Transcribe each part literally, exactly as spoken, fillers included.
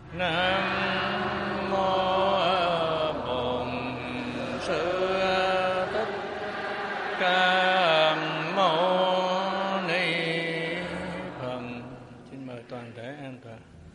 Nam mô Bổn Sư Thích Ca Mâu Ni Phật. Xin mời toàn thể an toàn.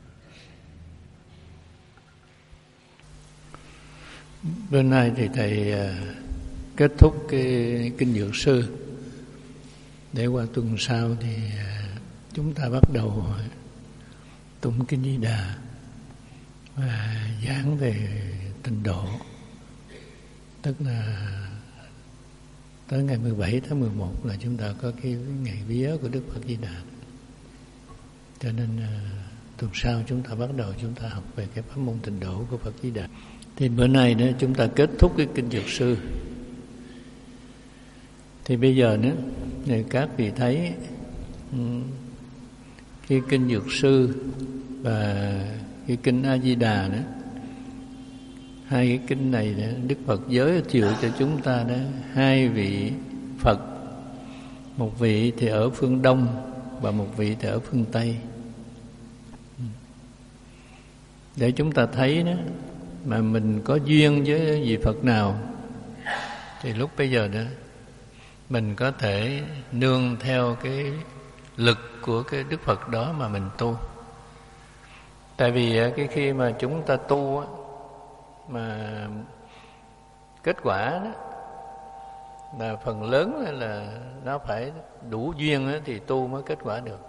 Bữa nay thì thầy kết thúc cái kinh Dược Sư, để qua tuần sau thì chúng ta bắt đầu tụng kinh Di Đà và giảng về tịnh độ, tức là tới ngày mười bảy tháng mười một là chúng ta có cái ngày vía của Đức Phật Di Đà. Cho nên tuần sau chúng ta bắt đầu chúng ta học về cái pháp môn tịnh độ của Phật Di Đà. Thì bữa nay nữa chúng ta kết thúc cái kinh Dược Sư. Thì bây giờ nữa thì các vị thấy cái kinh Dược Sư và cái kinh A Di Đà nữa, hai cái kinh này nữa, Đức Phật giới thiệu cho chúng ta đó hai vị Phật, một vị thì ở phương Đông và một vị thì ở phương Tây, để chúng ta thấy đó mà mình có duyên với vị Phật nào thì lúc bây giờ đó mình có thể nương theo cái lực của cái Đức Phật đó mà mình tu. Tại vì cái khi mà chúng ta tu á, mà kết quả đó là phần lớn là nó phải đủ duyên á, thì tu mới kết quả được.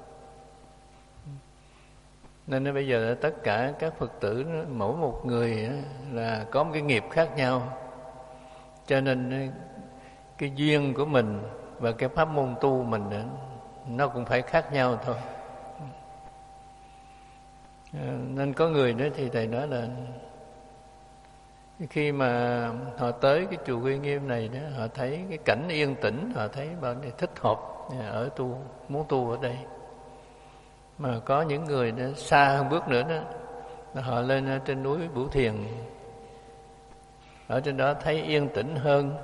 Nên bây giờ tất cả các Phật tử đó, mỗi một người á, là có một cái nghiệp khác nhau, cho nên cái duyên của mình và cái pháp môn tu mình đó, nó cũng phải khác nhau thôi. Nên có người đó thì thầy nói là khi mà họ tới cái chùa Uy Nghiêm này đó, họ thấy cái cảnh yên tĩnh, họ thấy bao nhiêu thích hợp ở tu, muốn tu ở đây. Mà có những người đó xa hơn bước nữa đó, là họ lên ở trên núi Bửu Thiền, ở trên đó thấy yên tĩnh hơn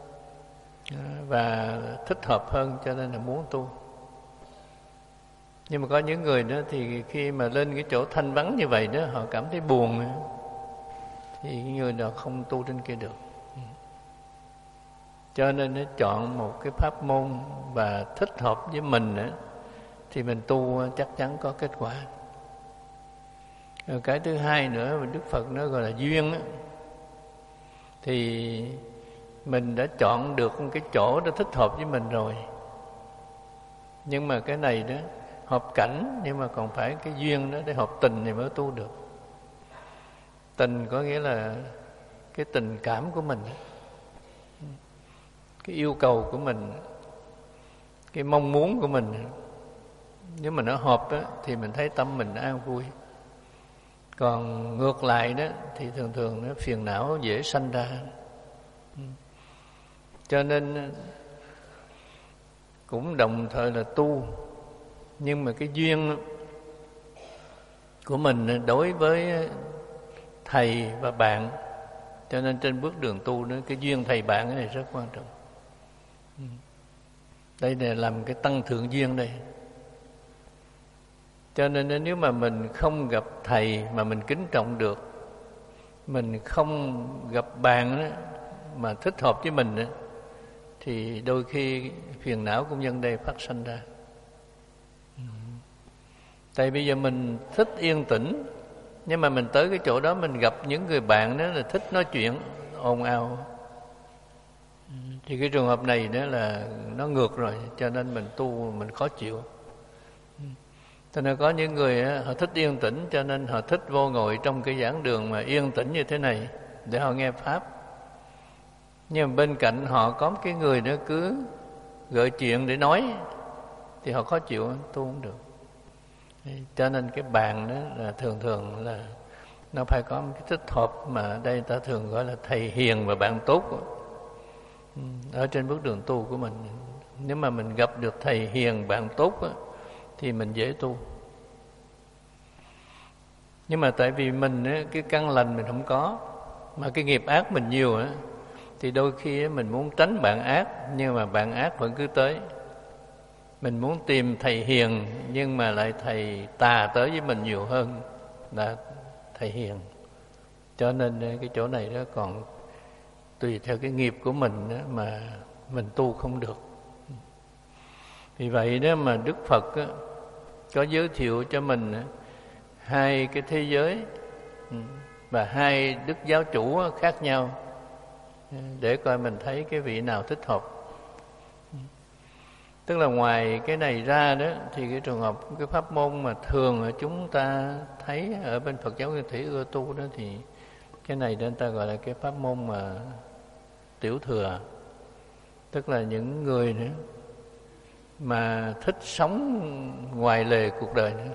và thích hợp hơn, cho nên là muốn tu. Nhưng mà có những người đó thì khi mà lên cái chỗ thanh vắng như vậy đó, họ cảm thấy buồn, thì người đó không tu trên kia được. Cho nên nó chọn một cái pháp môn và thích hợp với mình đó, thì mình tu chắc chắn có kết quả. Rồi cái thứ hai nữa mà Đức Phật nó gọi là duyên đó, thì mình đã chọn được cái chỗ đó thích hợp với mình rồi. Nhưng mà cái này đó hợp cảnh, nhưng mà còn phải cái duyên đó để hợp tình thì mới tu được. Tình có nghĩa là cái tình cảm của mình, cái yêu cầu của mình, cái mong muốn của mình. Nếu mà nó hợp đó, thì mình thấy tâm mình an vui. Còn ngược lại đó thì thường thường nó phiền não dễ sanh ra. Cho nên cũng đồng thời là tu, nhưng mà cái duyên của mình đối với thầy và bạn, cho nên trên bước đường tu đó, cái duyên thầy bạn cái này rất quan trọng. Đây là làm cái tăng thượng duyên đây. Cho nên nếu mà mình không gặp thầy mà mình kính trọng được, mình không gặp bạn đó mà thích hợp với mình đó, thì đôi khi phiền não của nhân đây phát sinh ra. Tại bây giờ mình thích yên tĩnh, nhưng mà mình tới cái chỗ đó mình gặp những người bạn đó là thích nói chuyện ồn ào, thì cái trường hợp này đó là nó ngược rồi, cho nên mình tu mình khó chịu. Cho nên có những người họ thích yên tĩnh, cho nên họ thích vô ngồi trong cái giảng đường mà yên tĩnh như thế này để họ nghe pháp. Nhưng mà bên cạnh họ có cái người đó cứ gợi chuyện để nói, thì họ khó chịu, tu không được. Cho nên cái bàn đó là thường thường là nó phải có một cái thích hợp, mà đây ta thường gọi là thầy hiền và bạn tốt ở trên bước đường tu của mình. Nếu mà mình gặp được thầy hiền bạn tốt đó, thì mình dễ tu. Nhưng mà tại vì mình á, cái căn lành mình không có, mà cái nghiệp ác mình nhiều á, thì đôi khi mình muốn tránh bạn ác, nhưng mà bạn ác vẫn cứ tới. Mình muốn tìm thầy hiền, nhưng mà lại thầy tà tới với mình nhiều hơn là thầy hiền. Cho nên cái chỗ này đó còn tùy theo cái nghiệp của mình đó mà mình tu không được. Vì vậy đó mà Đức Phật đó, có giới thiệu cho mình hai cái thế giới và hai đức giáo chủ khác nhau để coi mình thấy cái vị nào thích hợp. Tức là ngoài cái này ra đó thì cái trường hợp cái pháp môn mà thường chúng ta thấy ở bên Phật giáo Nguyên Thủy ưa tu đó thì cái này nên ta gọi là cái pháp môn mà tiểu thừa. Tức là những người nữa mà thích sống ngoài lề cuộc đời nữa.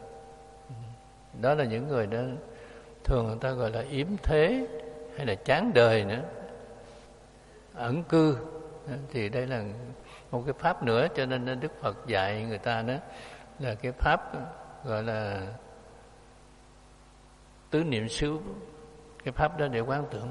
Đó là những người đó thường người ta gọi là yếm thế hay là chán đời nữa, ẩn cư. Thì đây là một cái pháp nữa, cho nên Đức Phật dạy người ta đó là cái pháp gọi là tứ niệm xứ. Cái pháp đó để quán tưởng.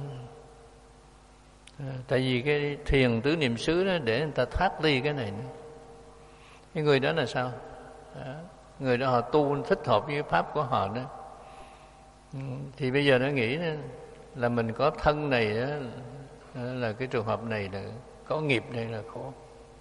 À, tại vì cái thiền tứ niệm xứ đó để người ta thoát ly cái này nữa. Cái người đó là sao? À, người đó họ tu thích hợp với cái pháp của họ đó. Thì bây giờ nó nghĩ đó, là mình có thân này đó, là cái trường hợp này là có nghiệp này là khổ.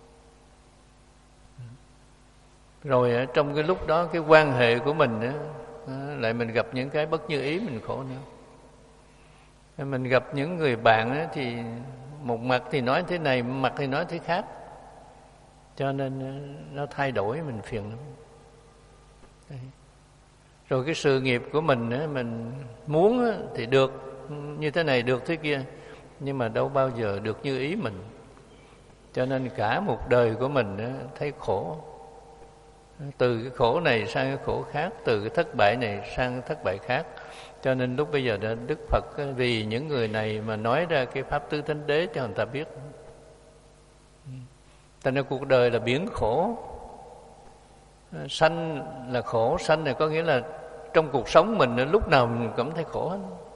Rồi ở trong cái lúc đó cái quan hệ của mình đó, lại mình gặp những cái bất như ý mình khổ nữa. Mình gặp những người bạn đó, thì một mặt thì nói thế này, một mặt thì nói thế khác. Cho nên nó thay đổi mình phiền lắm. Đấy. Rồi cái sự nghiệp của mình đó, mình muốn đó, thì được như thế này, được thế kia, nhưng mà đâu bao giờ được như ý mình. Cho nên cả một đời của mình đó, thấy khổ. Từ cái khổ này sang cái khổ khác, từ cái thất bại này sang cái thất bại khác. Cho nên lúc bây giờ đó, Đức Phật vì những người này mà nói ra cái pháp tứ thánh đế cho người ta biết. Thành ra cuộc đời là biển khổ. Sanh là khổ, sanh này có nghĩa là trong cuộc sống mình lúc nào mình cũng thấy khổ hết.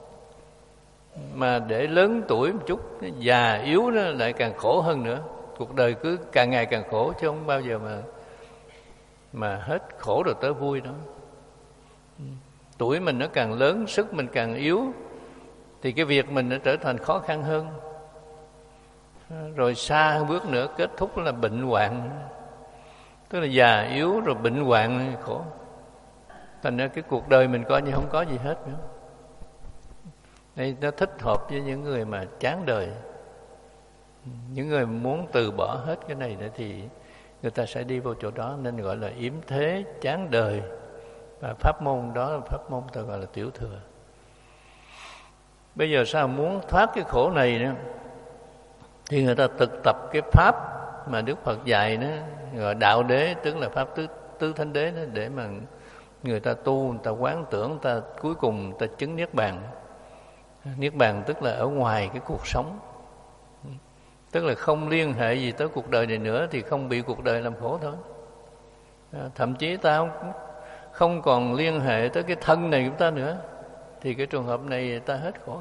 Mà để lớn tuổi một chút, già yếu đó lại càng khổ hơn nữa. Cuộc đời cứ càng ngày càng khổ chứ không bao giờ mà mà hết khổ rồi tới vui đó. Tuổi mình nó càng lớn, sức mình càng yếu, thì cái việc mình nó trở thành khó khăn hơn. Rồi xa hơn bước nữa, kết thúc là bệnh hoạn. Tức là già yếu rồi bệnh hoạn khổ. Thành ra cái cuộc đời mình coi như không có gì hết nữa. Đây nó thích hợp với những người mà chán đời. Những người muốn từ bỏ hết cái này nữa thì người ta sẽ đi vô chỗ đó, nên gọi là yếm thế, chán đời. Và pháp môn đó là pháp môn ta gọi là tiểu thừa. Bây giờ sao muốn thoát cái khổ này nữa thì người ta thực tập cái pháp mà Đức Phật dạy đó, gọi đạo đế, tức là pháp tứ, tứ thánh đế đó, để mà người ta tu, người ta quán tưởng, người ta cuối cùng người ta chứng niết bàn. Niết bàn tức là ở ngoài cái cuộc sống, tức là không liên hệ gì tới cuộc đời này nữa, thì không bị cuộc đời làm khổ thôi. Thậm chí ta không, không còn liên hệ tới cái thân này của ta nữa, thì cái trường hợp này ta hết khổ.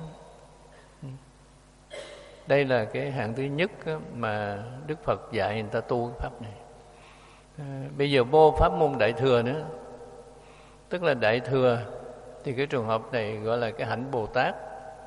Đây là cái hạng thứ nhất mà Đức Phật dạy người ta tu cái pháp này. À, bây giờ vô pháp môn đại thừa nữa, tức là đại thừa thì cái trường hợp này gọi là cái hạnh Bồ Tát,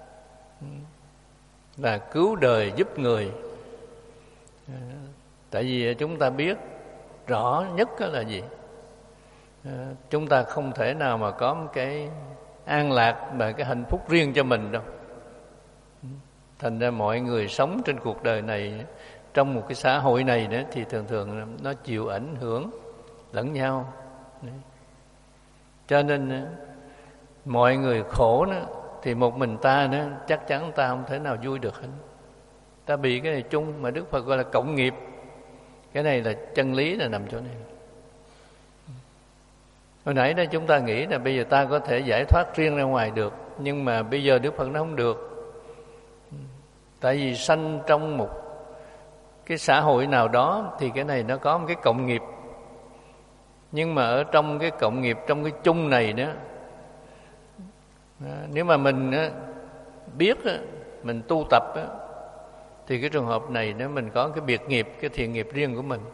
là cứu đời giúp người. À, tại vì chúng ta biết rõ nhất là gì? À, chúng ta không thể nào mà có một cái an lạc và cái hạnh phúc riêng cho mình đâu. Thành ra mọi người sống trên cuộc đời này, trong một cái xã hội này nữa, thì thường thường nó chịu ảnh hưởng lẫn nhau. Đấy. Cho nên mọi người khổ nữa, thì một mình ta nữa chắc chắn ta không thể nào vui được hết. Ta bị cái này chung mà Đức Phật gọi là cộng nghiệp. Cái này là chân lý là nằm chỗ này. Hồi nãy đó chúng ta nghĩ là bây giờ ta có thể giải thoát riêng ra ngoài được, nhưng mà bây giờ Đức Phật nó không được. Tại vì sanh trong một cái xã hội nào đó thì cái này nó có một cái cộng nghiệp. Nhưng mà ở trong cái cộng nghiệp, trong cái chung này đó, nếu mà mình biết, mình tu tập, thì cái trường hợp này nếu mình có cái biệt nghiệp, cái thiện nghiệp riêng của mình.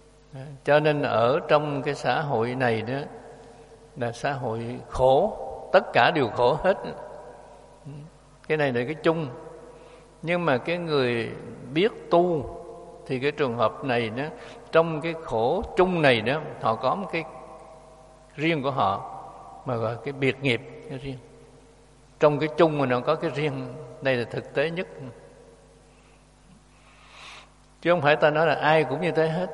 Cho nên ở trong cái xã hội này đó là xã hội khổ, tất cả đều khổ hết. Cái này là cái chung. Nhưng mà cái người biết tu thì cái trường hợp này đó, trong cái khổ chung này đó, họ có một cái riêng của họ mà gọi cái biệt nghiệp cái riêng. Trong cái chung mà nó có cái riêng, đây là thực tế nhất. Chứ không phải ta nói là ai cũng như thế hết.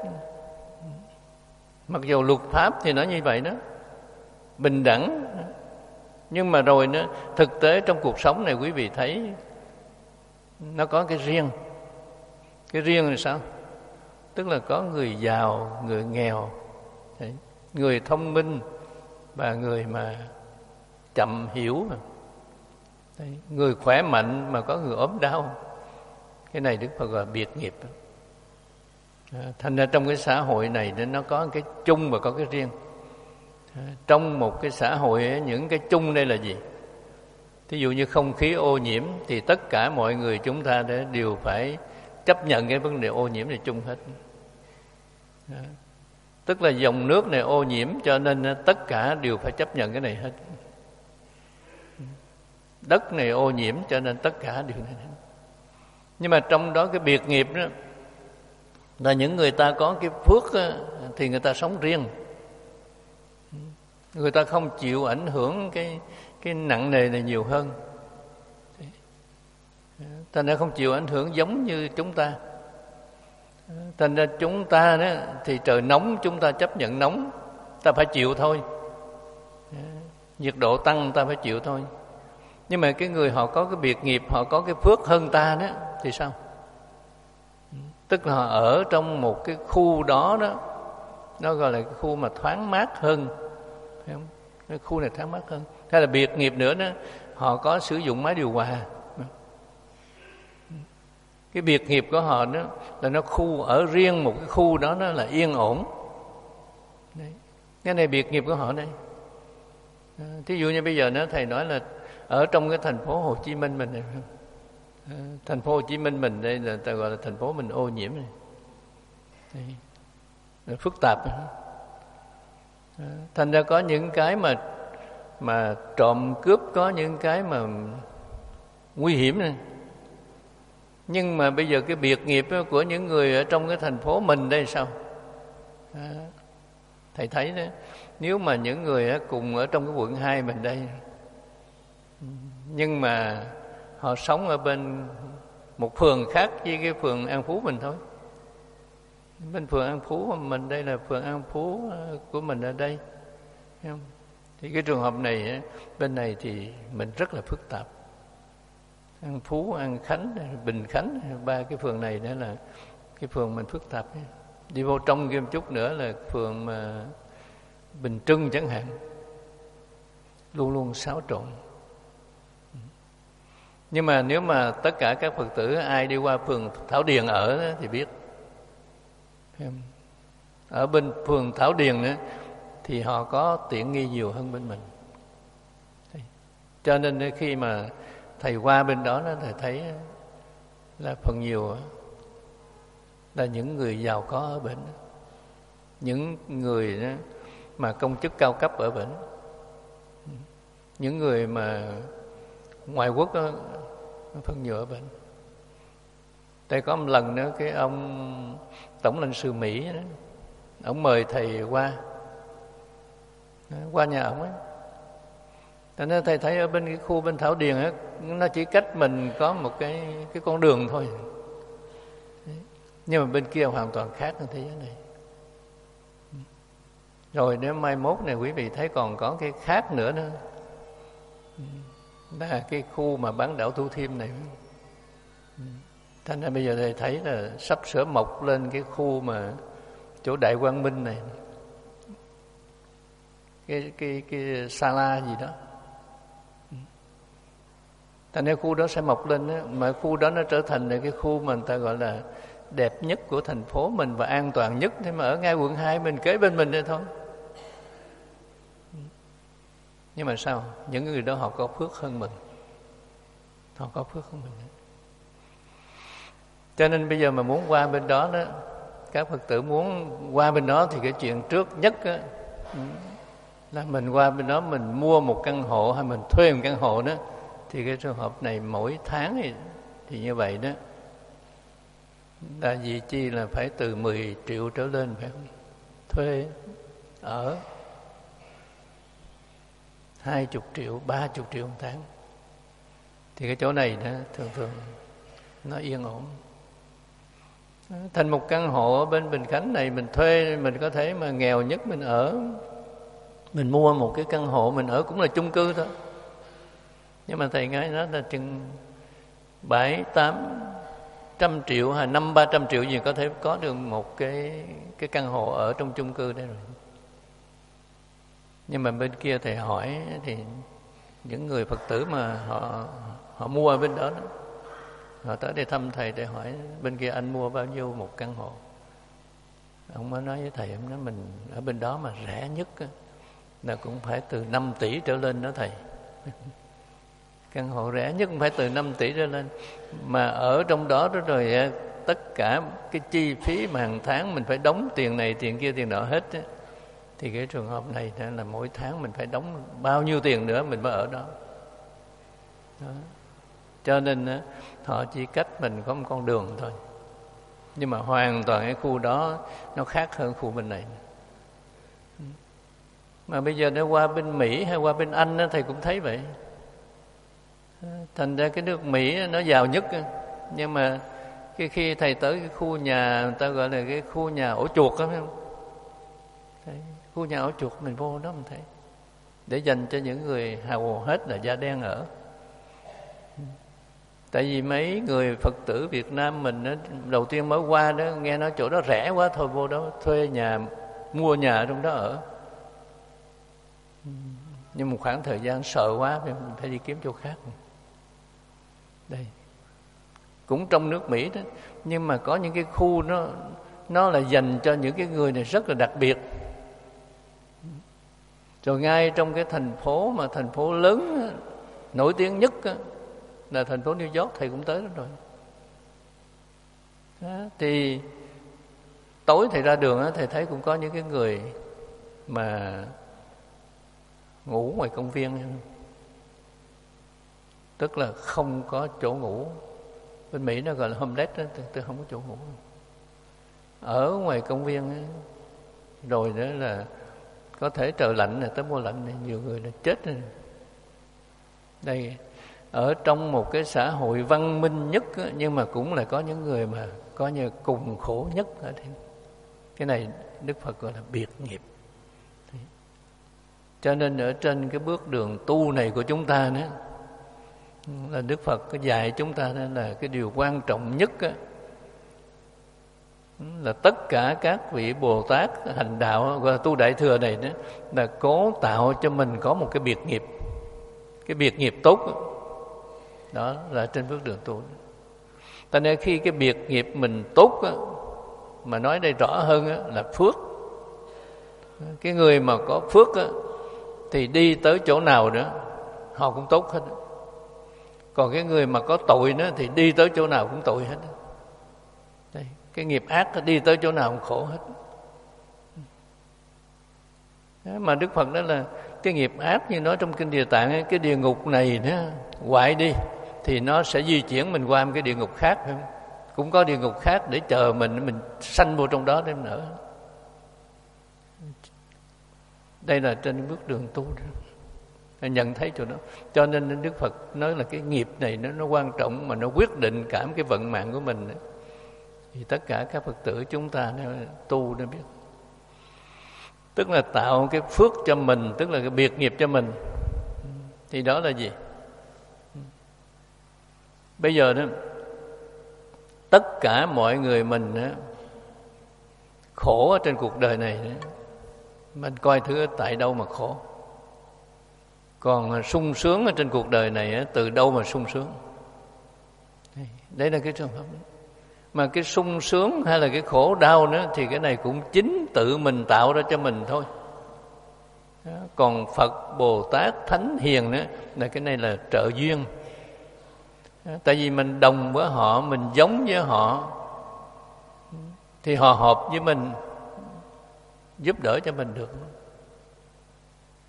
Mặc dù luật pháp thì nói như vậy đó, bình đẳng, nhưng mà rồi nó thực tế trong cuộc sống này quý vị thấy nó có cái riêng. Cái riêng là sao? Tức là có người giàu, người nghèo, người thông minh và người mà chậm hiểu, người khỏe mạnh mà có người ốm đau. Cái này Đức Phật gọi là biệt nghiệp. Thành ra trong cái xã hội này nó có cái chung và có cái riêng. Trong một cái xã hội, những cái chung đây là gì? Thí dụ như không khí ô nhiễm thì tất cả mọi người chúng ta đều phải chấp nhận cái vấn đề ô nhiễm này chung hết. Tức là dòng nước này ô nhiễm cho nên tất cả đều phải chấp nhận cái này hết. Đất này ô nhiễm cho nên tất cả đều này hết. Nhưng mà trong đó cái biệt nghiệp đó là những người ta có cái phước đó, thì người ta sống riêng. Người ta không chịu ảnh hưởng cái cái nặng nề này nhiều hơn. Thành ra không chịu ảnh hưởng giống như chúng ta. Thành ra chúng ta đó thì trời nóng chúng ta chấp nhận nóng, ta phải chịu thôi. Nhiệt độ tăng ta phải chịu thôi. Nhưng mà cái người họ có cái biệt nghiệp, họ có cái phước hơn ta đó thì sao? Tức là họ ở trong một cái khu đó đó, nó gọi là cái khu mà thoáng mát hơn, phải không? Cái khu này thoáng mát hơn. Hay là biệt nghiệp nữa đó, họ có sử dụng máy điều hòa. Cái biệt nghiệp của họ đó là nó khu ở riêng một cái khu đó, nó là yên ổn. Đấy. Cái này biệt nghiệp của họ đây. Thí dụ như bây giờ nó thầy nói là ở trong cái thành phố Hồ Chí Minh mình này, thành phố Hồ Chí Minh mình đây là ta gọi là thành phố mình ô nhiễm này. Đây. Phức tạp. Thành ra có những cái mà mà trộm cướp, có những cái mà nguy hiểm này. Nhưng mà bây giờ cái biệt nghiệp của những người ở trong cái thành phố mình đây sao? À, thầy thấy đó, nếu mà những người cùng ở trong cái quận hai mình đây, nhưng mà họ sống ở bên một phường khác với cái phường An Phú mình thôi. Bên phường An Phú mình đây là phường An Phú của mình ở đây. Thấy không? Thì cái trường hợp này bên này thì mình rất là phức tạp. An Phú, An Khánh, Bình Khánh, ba cái phường này đó là cái phường mình phức tạp. Đi vô trong kia một chút nữa là phường mà Bình Trưng chẳng hạn, luôn luôn xáo trộn. Nhưng mà nếu mà tất cả các Phật tử ai đi qua phường Thảo Điền ở thì biết. Ở bên phường Thảo Điền nữa thì họ có tiện nghi nhiều hơn bên mình. Cho nên khi mà thầy qua bên đó, thầy thấy là phần nhiều là những người giàu có ở bển, những người mà công chức cao cấp ở bển, những người mà ngoại quốc đó, phần nhiều ở bển. Tại có một lần nữa cái ông tổng lãnh sự Mỹ đó, ông mời thầy qua qua nhà ông ấy. Cho nên thầy thấy ở bên cái khu bên Thảo Điền á, nó chỉ cách mình có một cái cái con đường thôi. Nhưng mà bên kia hoàn toàn khác hơn thế giới này. Rồi nếu mai mốt này quý vị thấy còn có cái khác nữa nữa, là cái khu mà bán đảo Thủ Thiêm này. Thành ra bây giờ thầy thấy là sắp sửa mọc lên cái khu mà chỗ Đại Quang Minh này, cái cái cái Sala gì đó. Thành ra khu đó sẽ mọc lên đó, mà khu đó nó trở thành là cái khu mà người ta gọi là đẹp nhất của thành phố mình và an toàn nhất. Thế mà ở ngay quận hai mình kế bên mình đây thôi. Nhưng mà sao? Những người đó họ có phước hơn mình. Họ có phước hơn mình. Cho nên bây giờ mà muốn qua bên đó đó, các Phật tử muốn qua bên đó thì cái chuyện trước nhất đó, là mình qua bên đó mình mua một căn hộ hay mình thuê một căn hộ đó, thì cái trường hợp này mỗi tháng thì, thì như vậy đó là gì chi là phải từ mười triệu trở lên, phải không? Thuê ở hai chục triệu, ba chục triệu một tháng. Thì cái chỗ này đó thường thường nó yên ổn. Thành một căn hộ ở bên Bình Khánh này mình thuê, mình có thể mà nghèo nhất mình ở, mình mua một cái căn hộ mình ở cũng là chung cư thôi. Nhưng mà thầy nói nó là chừng bảy tám trăm triệu hay năm ba trăm triệu gì có thể có được một cái cái căn hộ ở trong chung cư đây rồi. Nhưng mà bên kia thầy hỏi thì những người Phật tử mà họ họ mua ở bên đó, đó họ tới đây thăm thầy để hỏi bên kia anh mua bao nhiêu một căn hộ. Ông mới nói với thầy, ông nói mình ở bên đó mà rẻ nhất là cũng phải từ năm tỷ trở lên đó thầy. Căn hộ rẻ nhất cũng phải từ năm tỷ trở lên. Mà ở trong đó đó rồi tất cả cái chi phí mà hàng tháng mình phải đóng tiền này, tiền kia, tiền nọ hết á. Thì cái trường hợp này là mỗi tháng mình phải đóng bao nhiêu tiền nữa mình mới ở đó, đó. Cho nên họ chỉ cách mình có một con đường thôi. Nhưng mà hoàn toàn cái khu đó nó khác hơn khu bên này. Mà bây giờ nó qua bên Mỹ hay qua bên Anh thầy cũng thấy vậy. Thành ra cái nước Mỹ nó giàu nhất. Nhưng mà cái khi thầy tới cái khu nhà, người ta gọi là cái khu nhà ổ chuột đó, phải không? Thấy, khu nhà ổ chuột mình vô đó mình thấy, để dành cho những người hầu hết là da đen ở. Tại vì mấy người Phật tử Việt Nam mình đó, đầu tiên mới qua đó nghe nói chỗ đó rẻ quá thôi vô đó thuê nhà, mua nhà trong đó ở. Nhưng một khoảng thời gian sợ quá phải, phải đi kiếm chỗ khác. Đây cũng trong nước Mỹ đó, nhưng mà có những cái khu nó nó là dành cho những cái người này rất là đặc biệt. Rồi ngay trong cái thành phố mà thành phố lớn nổi tiếng nhất là thành phố New York, thầy cũng tới đó rồi. Đó, thì tối thầy ra đường đó, thầy thấy cũng có những cái người mà ngủ ngoài công viên, tức là không có chỗ ngủ. Bên Mỹ nó gọi là homeless đó, tức không có chỗ ngủ, ở ngoài công viên ấy. Rồi đó là có thể trời lạnh này tới mùa lạnh này nhiều người là chết rồi. Đây ở trong một cái xã hội văn minh nhất á, nhưng mà cũng là có những người mà có như cùng khổ nhất ở đây. Cái này Đức Phật gọi là biệt nghiệp. Cho nên ở trên cái bước đường tu này của chúng ta đó, là Đức Phật có dạy chúng ta đó là cái điều quan trọng nhất đó, là tất cả các vị Bồ Tát hành đạo gọi là tu Đại Thừa này đó, là cố tạo cho mình có một cái biệt nghiệp, cái biệt nghiệp tốt đó, đó là trên bước đường tu. Cho nên khi cái biệt nghiệp mình tốt đó, mà nói đây rõ hơn đó, là phước. Cái người mà có phước đó, thì đi tới chỗ nào nữa họ cũng tốt hết. Còn cái người mà có tội nữa thì đi tới chỗ nào cũng tội hết. Đây, cái nghiệp ác đi tới chỗ nào cũng khổ hết. Đó, mà Đức Phật đó là cái nghiệp ác như nói trong Kinh Địa Tạng ấy, cái địa ngục này đó, hoại đi thì nó sẽ di chuyển mình qua một cái địa ngục khác, phải không? Cũng có địa ngục khác để chờ mình, mình sanh vô trong đó để mình ở. Đây là trên bước đường tu đó, nhận thấy chỗ đó. Cho nên Đức Phật nói là cái nghiệp này nó, nó quan trọng, mà nó quyết định cả cái vận mạng của mình. Thì tất cả các Phật tử chúng ta nó tu nó biết, tức là tạo cái phước cho mình, tức là cái biệt nghiệp cho mình. Thì đó là gì? Bây giờ đó, tất cả mọi người mình đó, khổ ở trên cuộc đời này đó, mình coi thử tại đâu mà khổ. Còn sung sướng ở trên cuộc đời này từ đâu mà sung sướng? Đấy là cái trường hợp đó. Mà cái sung sướng hay là cái khổ đau nữa thì cái này cũng chính tự mình tạo ra cho mình thôi. Còn Phật, Bồ Tát, Thánh Hiền nữa là cái này là trợ duyên. Tại vì mình đồng với họ, mình giống với họ, thì họ hợp với mình, giúp đỡ cho mình được.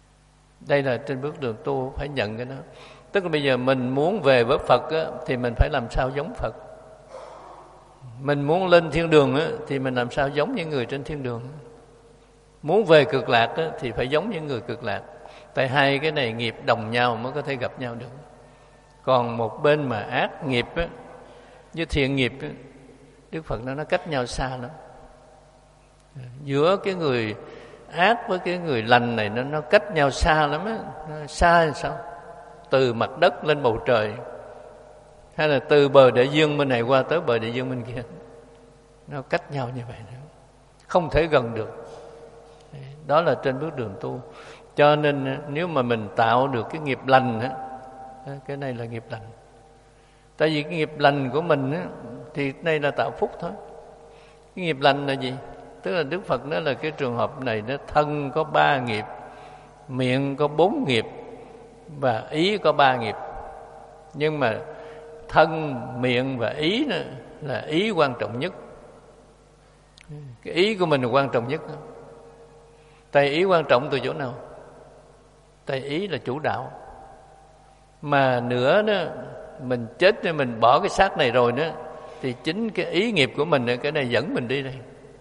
Đây là trên bước đường tu phải nhận cái đó. Tức là bây giờ mình muốn về với Phật á, thì mình phải làm sao giống Phật. Mình muốn lên thiên đường á, thì mình làm sao giống những người trên thiên đường. Muốn về cực lạc á, thì phải giống những người cực lạc. Tại hai cái này nghiệp đồng nhau mới có thể gặp nhau được. Còn một bên mà ác nghiệp á, với thiện nghiệp á, Đức Phật nói nó cách nhau xa lắm. Giữa cái người ác với cái người lành này nó, nó cách nhau xa lắm á. Nó xa làm sao? Từ mặt đất lên bầu trời, hay là từ bờ đại dương bên này qua tới bờ đại dương bên kia, nó cách nhau như vậy nữa, không thể gần được. Đó là trên bước đường tu. Cho nên nếu mà mình tạo được cái nghiệp lành á, cái này là nghiệp lành. Tại vì cái nghiệp lành của mình á, thì đây là tạo phúc thôi. Cái nghiệp lành là gì? Tức là Đức Phật nói là cái trường hợp này nó thân có ba nghiệp, miệng có bốn nghiệp và ý có ba nghiệp. Nhưng mà thân, miệng và ý đó là ý quan trọng nhất. Cái ý của mình là quan trọng nhất. Tại ý quan trọng từ chỗ nào? Tại ý là chủ đạo. Mà nữa đó, mình chết rồi mình bỏ cái xác này rồi đó, thì chính cái ý nghiệp của mình, cái này dẫn mình đi đây,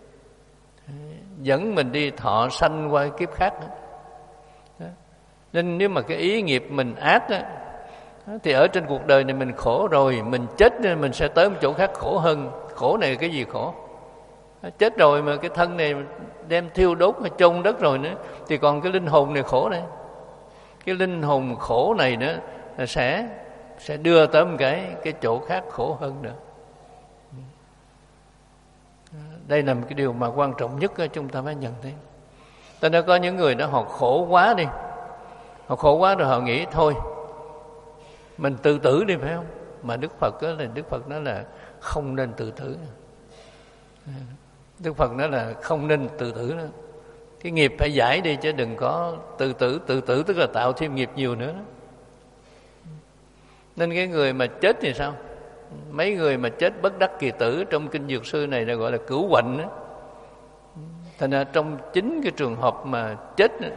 dẫn mình đi thọ sanh qua kiếp khác đó. Đó. Nên nếu mà cái ý nghiệp mình ác đó, thì ở trên cuộc đời này mình khổ rồi, mình chết nên mình sẽ tới một chỗ khác khổ hơn. Khổ này cái gì khổ? Chết rồi mà cái thân này đem thiêu đốt hay chôn đất rồi nữa, thì còn cái linh hồn này khổ này. Cái linh hồn khổ này nữa sẽ sẽ đưa tới một cái cái chỗ khác khổ hơn nữa. Đây là một cái điều mà quan trọng nhất chúng ta phải nhận thấy. Tại nó có những người đó họ khổ quá đi, họ khổ quá rồi họ nghĩ thôi mình tự tử đi, phải không? Mà Đức Phật đó là Đức Phật nói là không nên tự tử. Đức Phật nói là không nên tự tử nữa. Cái nghiệp phải giải đi chứ đừng có tự tử. Tự tử tức là tạo thêm nghiệp nhiều nữa đó. Nên cái người mà chết thì sao? Mấy người mà chết bất đắc kỳ tử trong kinh Dược Sư này là gọi là cửu quạnh đó. Thành ra trong chính cái trường hợp mà chết đó,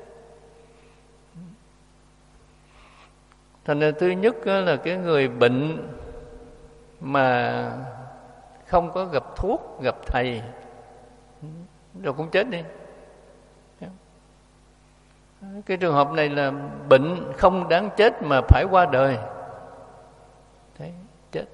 thành ra thứ nhất là cái người bệnh mà không có gặp thuốc, gặp thầy, rồi cũng chết đi. Cái trường hợp này là bệnh không đáng chết mà phải qua đời. Đấy, chết.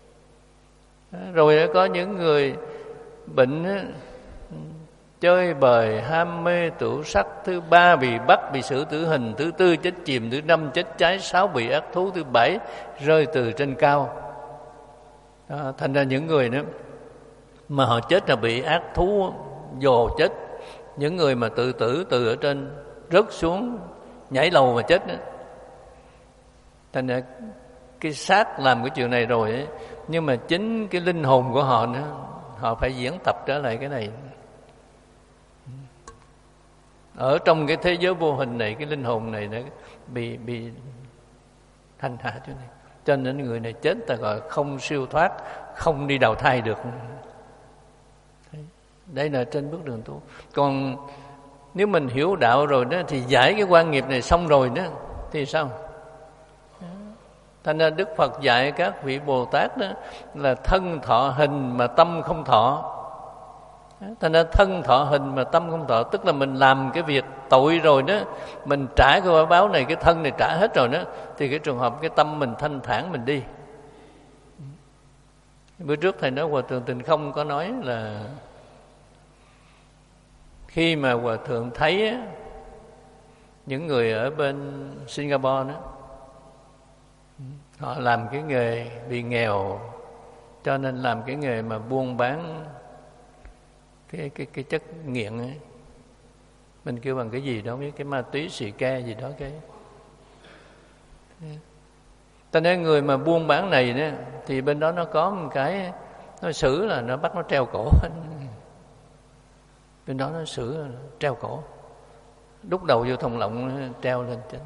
Rồi có những người bệnh chơi bời, ham mê tửu sắc, thứ ba bị bắt bị xử tử hình, thứ tư chết chìm, thứ năm chết cháy, sáu bị ác thú, thứ bảy rơi từ trên cao. Đó, thành ra những người đó mà họ chết là bị ác thú dồ chết. Những người mà tự tử từ ở trên rớt xuống nhảy lầu mà chết đó. Thành ra cái xác làm cái chuyện này rồi ấy, nhưng mà chính cái linh hồn của họ nữa, họ phải diễn tập trở lại cái này. Ở trong cái thế giới vô hình này, cái linh hồn này nó bị bị hành hạ chỗ này. Cho nên người này chết ta gọi không siêu thoát, không đi đầu thai được. Đây là trên bước đường tu. Còn nếu mình hiểu đạo rồi đó, thì giải cái quan nghiệp này xong rồi đó, thì sao? Thành ra Đức Phật dạy các vị Bồ Tát đó là thân thọ hình mà tâm không thọ. Thành ra thân thọ hình mà tâm không thọ, tức là mình làm cái việc tội rồi đó, mình trả cái quả báo này, cái thân này trả hết rồi đó, thì cái trường hợp cái tâm mình thanh thản mình đi. Bữa trước thầy nói Hòa Thượng Tình Không có nói là khi mà Hòa Thượng thấy á, những người ở bên Singapore đó, họ làm cái nghề bị nghèo, cho nên làm cái nghề mà buôn bán cái cái cái chất nghiện ấy. Mình kêu bằng cái gì đó, biết cái ma túy xì ke gì đó cái. Cho nên người mà buôn bán này đó, thì bên đó nó có một cái nó xử là nó bắt nó treo cổ. Bên đó nó xử là treo cổ, đút đầu vô thòng lọng treo lên trên.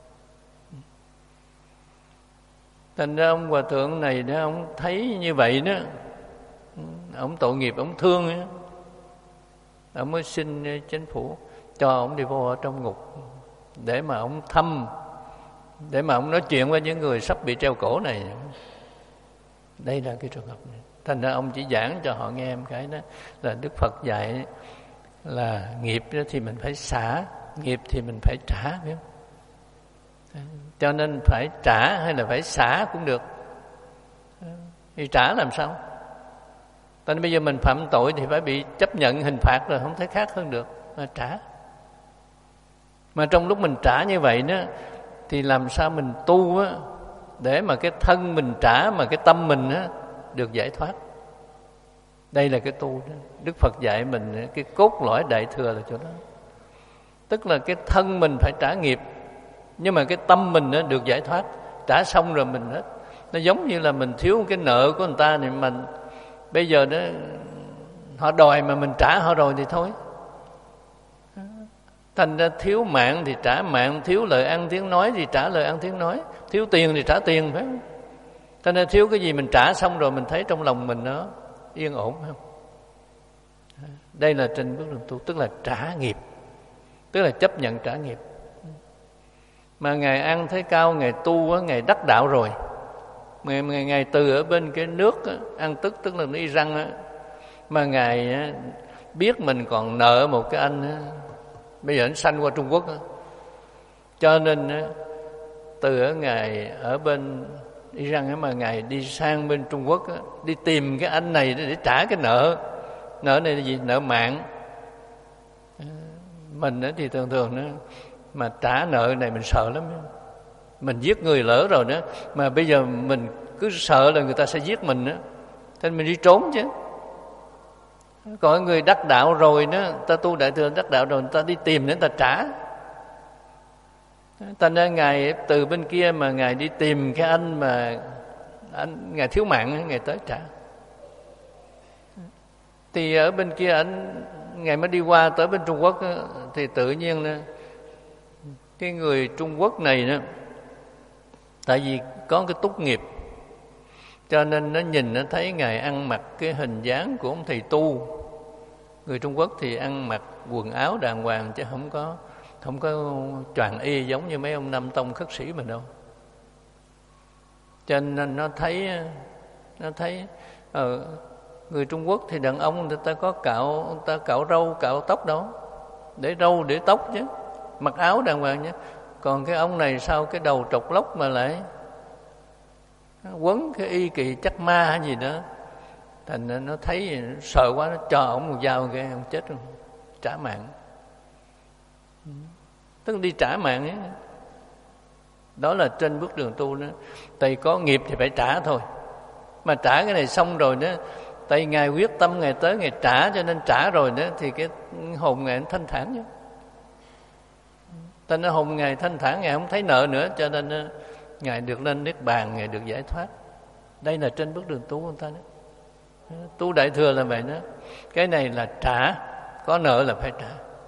Thành ra ông Hòa Thượng này đó, ông thấy như vậy đó, ông tội nghiệp, ông thương đó. Ông mới xin chính phủ cho ông đi vô ở trong ngục để mà ông thăm, để mà ông nói chuyện với những người sắp bị treo cổ này. Đây là cái trường hợp này. Thành ra ông chỉ giảng cho họ nghe một cái đó là Đức Phật dạy là nghiệp thì mình phải xả, nghiệp thì mình phải trả, biết không? Cho nên phải trả hay là phải xả cũng được. Thì trả làm sao? Cho nên bây giờ mình phạm tội thì phải bị chấp nhận hình phạt rồi, không thể khác hơn được, mà trả. Mà trong lúc mình trả như vậy đó, thì làm sao mình tu á, để mà cái thân mình trả mà cái tâm mình á, được giải thoát. Đây là cái tu đó. Đức Phật dạy mình cái cốt lõi đại thừa là chỗ đó. Tức là cái thân mình phải trả nghiệp, nhưng mà cái tâm mình á, được giải thoát. Trả xong rồi mình hết. Nó giống như là mình thiếu cái nợ của người ta thì mình bây giờ đó họ đòi mà mình trả họ rồi thì thôi. Thành ra thiếu mạng thì trả mạng, thiếu lời ăn tiếng nói thì trả lời ăn tiếng nói, thiếu tiền thì trả tiền, phải không? Thành ra thiếu cái gì mình trả xong rồi mình thấy trong lòng mình nó yên ổn, phải không? Đây là trên bước đường tu, tức là trả nghiệp, tức là chấp nhận trả nghiệp. Mà Ngài ăn thấy cao, Ngài tu á, Ngài đắc đạo rồi. Ngài, Ngài, Ngài từ ở bên cái nước á, ăn tức, tức là đi răng á, mà Ngài á, biết mình còn nợ một cái anh á, bây giờ anh sanh qua Trung Quốc á. Cho nên á, từ ở Ngài ở bên Iran á, mà Ngài đi sang bên Trung Quốc á, đi tìm cái anh này để trả cái nợ. Nợ này là gì? Nợ mạng. Mình á, thì thường thường đó, mà trả nợ này mình sợ lắm. Mình giết người lỡ rồi đó, mà bây giờ mình cứ sợ là người ta sẽ giết mình đó, nên mình đi trốn chứ. Còn người đắc đạo rồi đó, ta tu đại thừa đắc đạo rồi, người ta đi tìm để người ta trả. Thành ra Ngài từ bên kia mà Ngài đi tìm cái anh mà anh Ngài thiếu mạng, Ngài tới trả. Thì ở bên kia anh Ngài mới đi qua tới bên Trung Quốc đó, thì tự nhiên đó, cái người Trung Quốc này đó, tại vì có cái túc nghiệp, cho nên nó nhìn nó thấy Ngài ăn mặc cái hình dáng của ông thầy tu. Người Trung Quốc thì ăn mặc quần áo đàng hoàng chứ không có không có choàng y giống như mấy ông Nam Tông khất sĩ mình đâu. Cho nên nó thấy nó thấy ờ, người Trung Quốc thì đàn ông người ta có cạo, người ta cạo râu cạo tóc đâu, để râu để tóc chứ, mặc áo đàng hoàng nhé. Còn cái ông này sao cái đầu trọc lóc mà lại quấn cái y kỳ chắc ma hay gì đó. Thành ra nó thấy sợ quá, nó cho ổng một dao cái ông chết rồi, trả mạng. Tức là đi trả mạng ấy. Đó là trên bước đường tu đó. Tại có nghiệp thì phải trả thôi. Mà trả cái này xong rồi đó, tại Ngài quyết tâm Ngài tới Ngài trả, cho nên trả rồi đó thì cái hồn Ngài thanh thản chứ. Tên nó hồn Ngài thanh thản, Ngài không thấy nợ nữa, cho nên Ngài được lên Niết Bàn, Ngài được giải thoát. Đây là trên bước đường tu của người ta đó. Tu đại thừa là vậy đó. Cái này là trả, có nợ là phải trả.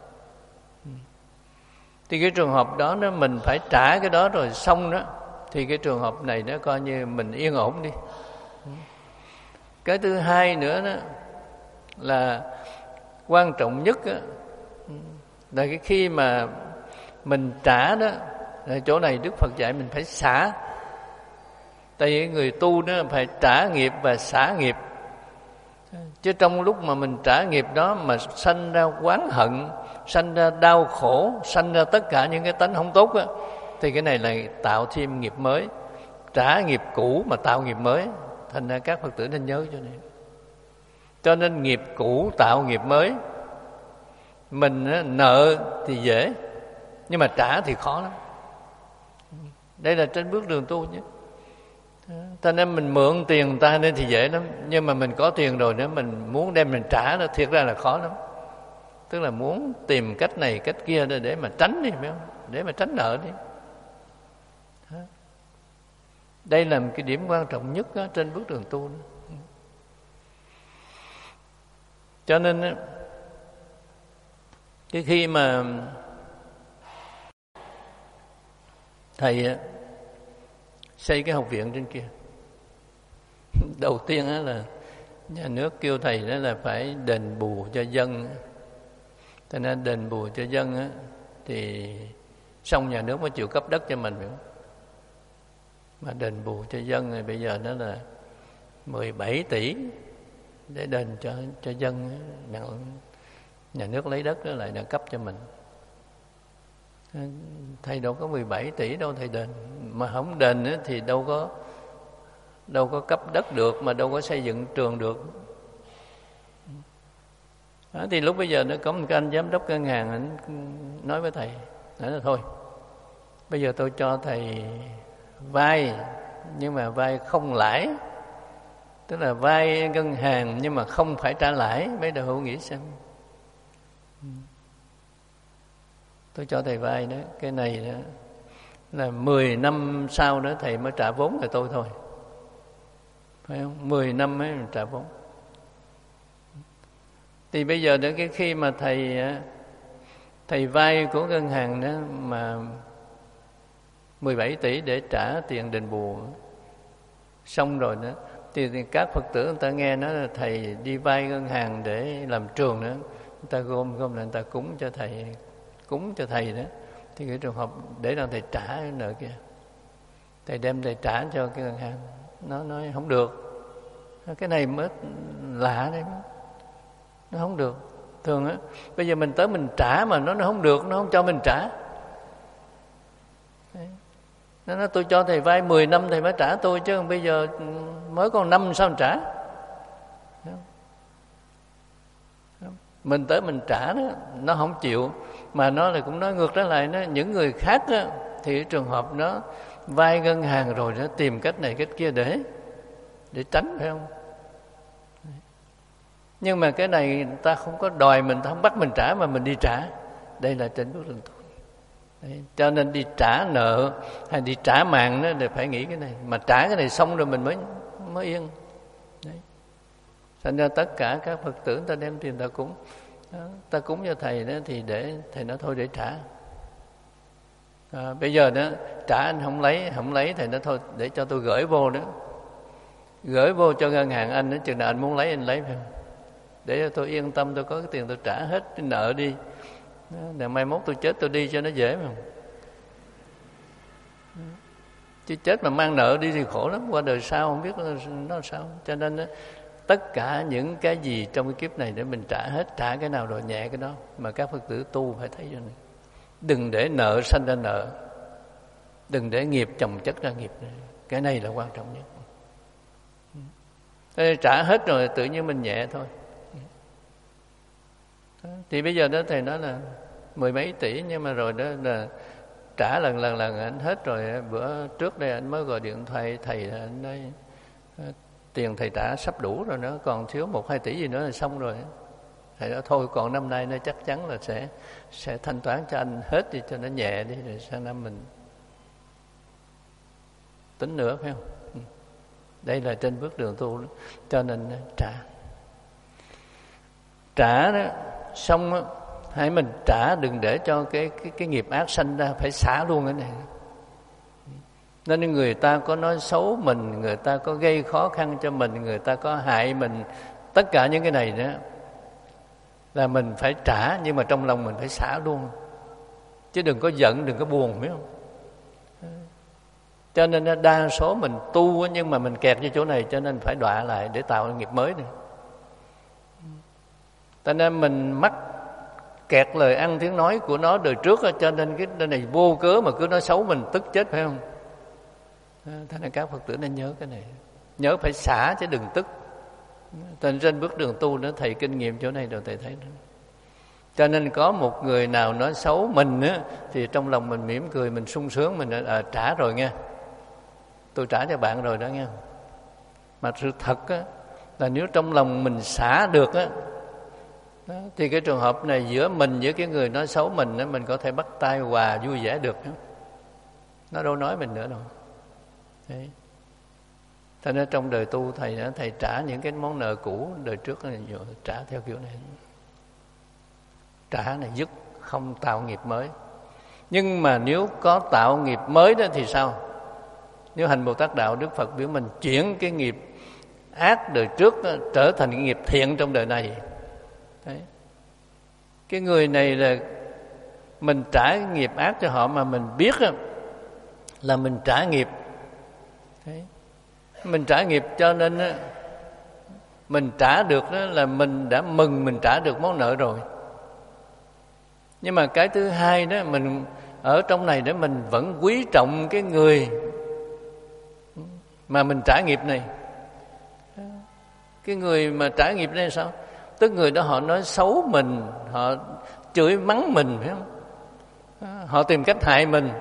Thì cái trường hợp đó nó mình phải trả cái đó rồi xong đó, thì cái trường hợp này nó coi như mình yên ổn đi. Cái thứ hai nữa đó là quan trọng nhất đó, là cái khi mà mình trả đó, chỗ này Đức Phật dạy mình phải xả. Tại vì người tu đó phải trả nghiệp và xả nghiệp. Chứ trong lúc mà mình trả nghiệp đó mà sanh ra oán hận, sanh ra đau khổ, sanh ra tất cả những cái tánh không tốt á, thì cái này là tạo thêm nghiệp mới. Trả nghiệp cũ mà tạo nghiệp mới. Thành ra các Phật tử nên nhớ cho này. Cho nên nghiệp cũ tạo nghiệp mới. Mình nợ thì dễ, nhưng mà trả thì khó lắm. Đây là trên bước đường tu nhé. Cho nên mình mượn tiền người ta nên thì dễ lắm, nhưng mà mình có tiền rồi nữa mình muốn đem mình trả nó thiệt ra là khó lắm. Tức là muốn tìm cách này cách kia để mà tránh đi, phải không? Để mà tránh nợ đi. Đây là một cái điểm quan trọng nhất đó, trên bước đường tu đó. Cho nên cái khi mà thầy xây cái học viện trên kia, đầu tiên đó là nhà nước kêu thầy đó là phải đền bù cho dân. Cho nên đền bù cho dân á, thì xong nhà nước mới chịu cấp đất cho mình, mà đền bù cho dân thì bây giờ nó là mười bảy tỷ để đền cho cho dân. Nhà nước lấy đất đó lại đã cấp cho mình. Thầy đâu có mười bảy tỷ đâu thầy đền, mà không đền nữa thì đâu có đâu có cấp đất được, mà đâu có xây dựng trường được. Đó, thì lúc bây giờ nó có một cái anh giám đốc ngân hàng, anh nói với thầy, nói là thôi bây giờ tôi cho thầy vay, nhưng mà vay không lãi, tức là vay ngân hàng nhưng mà không phải trả lãi. Mấy đạo hữu nghĩ xem, tôi cho thầy vay đó, cái này đó là mười năm sau đó thầy mới trả vốn cho tôi thôi, phải không? Mười năm mới trả vốn. Thì bây giờ đến cái khi mà thầy thầy vay của ngân hàng đó mà mười bảy tỷ để trả tiền đền bù xong rồi đó, thì, thì các Phật tử người ta nghe nói là thầy đi vay ngân hàng để làm trường nữa, người ta gom gom là người ta cúng cho thầy, cúng cho thầy đó. Thì cái trường hợp để làm thầy trả cái nợ kia, thầy đem thầy trả cho cái ngân hàng, nó nói không được. Cái này mới lạ đấy, nó không được. Thường á, bây giờ mình tới mình trả mà nó nó không được, nó không cho mình trả. Đấy. Nó nói tôi cho thầy vay mười năm thầy mới trả tôi, chứ bây giờ mới còn năm sao mình trả. Mình tới mình trả đó, nó không chịu, mà nó là cũng nói ngược trở lại, nó những người khác đó, thì trường hợp nó vay ngân hàng rồi nó tìm cách này cách kia để để tránh, phải không? Nhưng mà cái này ta không có đòi mình, ta không bắt mình trả mà mình đi trả. Đây là trên bước đường tu. Đấy, cho nên đi trả nợ hay đi trả mạng đó thì phải nghĩ cái này, mà trả cái này xong rồi mình mới mới yên. Đấy. Thành ra tất cả các Phật tử ta đem tiền ta cúng, đó, ta cúng cho thầy đó thì để thầy nói thôi để trả. À, bây giờ đó trả anh không lấy, không lấy thầy nói thôi để cho tôi gửi vô đó, gửi vô cho ngân hàng anh đó, chừng nào anh muốn lấy anh lấy, phải không? Để cho tôi yên tâm, tôi có cái tiền tôi trả hết cái nợ đi, để mai mốt tôi chết tôi đi cho nó dễ, phải không? Chứ chết mà mang nợ đi thì khổ lắm, qua đời sau không biết nó, nó sao. Cho nên đó, tất cả những cái gì trong cái kiếp này để mình trả hết, trả cái nào rồi nhẹ cái đó. Mà các Phật tử tu phải thấy cho này. Đừng để nợ sanh ra nợ, đừng để nghiệp chồng chất ra nghiệp. Cái này là quan trọng nhất. Thế trả hết rồi tự nhiên mình nhẹ thôi. Thì bây giờ đó thầy nói là mười mấy tỷ, nhưng mà rồi đó là trả lần lần lần anh hết rồi. Bữa trước đây anh mới gọi điện thoại thầy, anh nói tiền thầy trả sắp đủ rồi, nó còn thiếu một hai tỷ gì nữa là xong rồi. Thầy nói thôi còn năm nay nó chắc chắn là sẽ sẽ thanh toán cho anh hết đi cho nó nhẹ đi, rồi sang năm mình tính nữa, phải không? Đây là trên bước đường tu đó. Cho nên trả trả đó xong đó, hãy mình trả, đừng để cho cái cái cái nghiệp ác sanh ra, phải xả luôn cái này. Nên người ta có nói xấu mình, người ta có gây khó khăn cho mình, người ta có hại mình, tất cả những cái này đó là mình phải trả, nhưng mà trong lòng mình phải xả luôn, chứ đừng có giận, đừng có buồn, biết không? Cho nên đa số mình tu nhưng mà mình kẹt vô chỗ này, cho nên phải đọa lại để tạo nghiệp mới này. Cho nên mình mắc kẹt lời ăn tiếng nói của nó đời trước, cho nên cái này vô cớ mà cứ nói xấu mình tức chết, phải không? Thế nên các Phật tử nên nhớ cái này, nhớ phải xả chứ đừng tức. Trên trên bước đường tu đó thầy kinh nghiệm chỗ này rồi thầy thấy đó. Cho nên có một người nào nói xấu mình á, thì trong lòng mình mỉm cười, mình sung sướng, mình à, trả rồi nghe, tôi trả cho bạn rồi đó nghe. Mà sự thật á, là nếu trong lòng mình xả được á, đó, thì cái trường hợp này giữa mình với cái người nói xấu mình á, mình có thể bắt tay hòa vui vẻ được đó. Nó đâu nói mình nữa đâu. Đấy. Cho nên trong đời tu thầy đã thầy trả những cái món nợ cũ đời trước này, trả theo kiểu này. Trả này dứt, không tạo nghiệp mới. Nhưng mà nếu có tạo nghiệp mới đó thì sao? Nếu hành Bồ Tát Đạo, Đức Phật biểu mình chuyển cái nghiệp ác đời trước đó, trở thành cái nghiệp thiện trong đời này. Đấy. Cái người này là Mình trả nghiệp ác cho họ mà mình biết là mình trả nghiệp. Đấy. Mình trả nghiệp cho nên mình trả được đó là mình đã mừng mình trả được món nợ rồi. Nhưng mà cái thứ hai đó, mình ở trong này để mình vẫn quý trọng cái người mà mình trả nghiệp này. Cái người mà trả nghiệp này sao? Tức người đó họ nói xấu mình, họ chửi mắng mình, phải không? Họ tìm cách hại mình.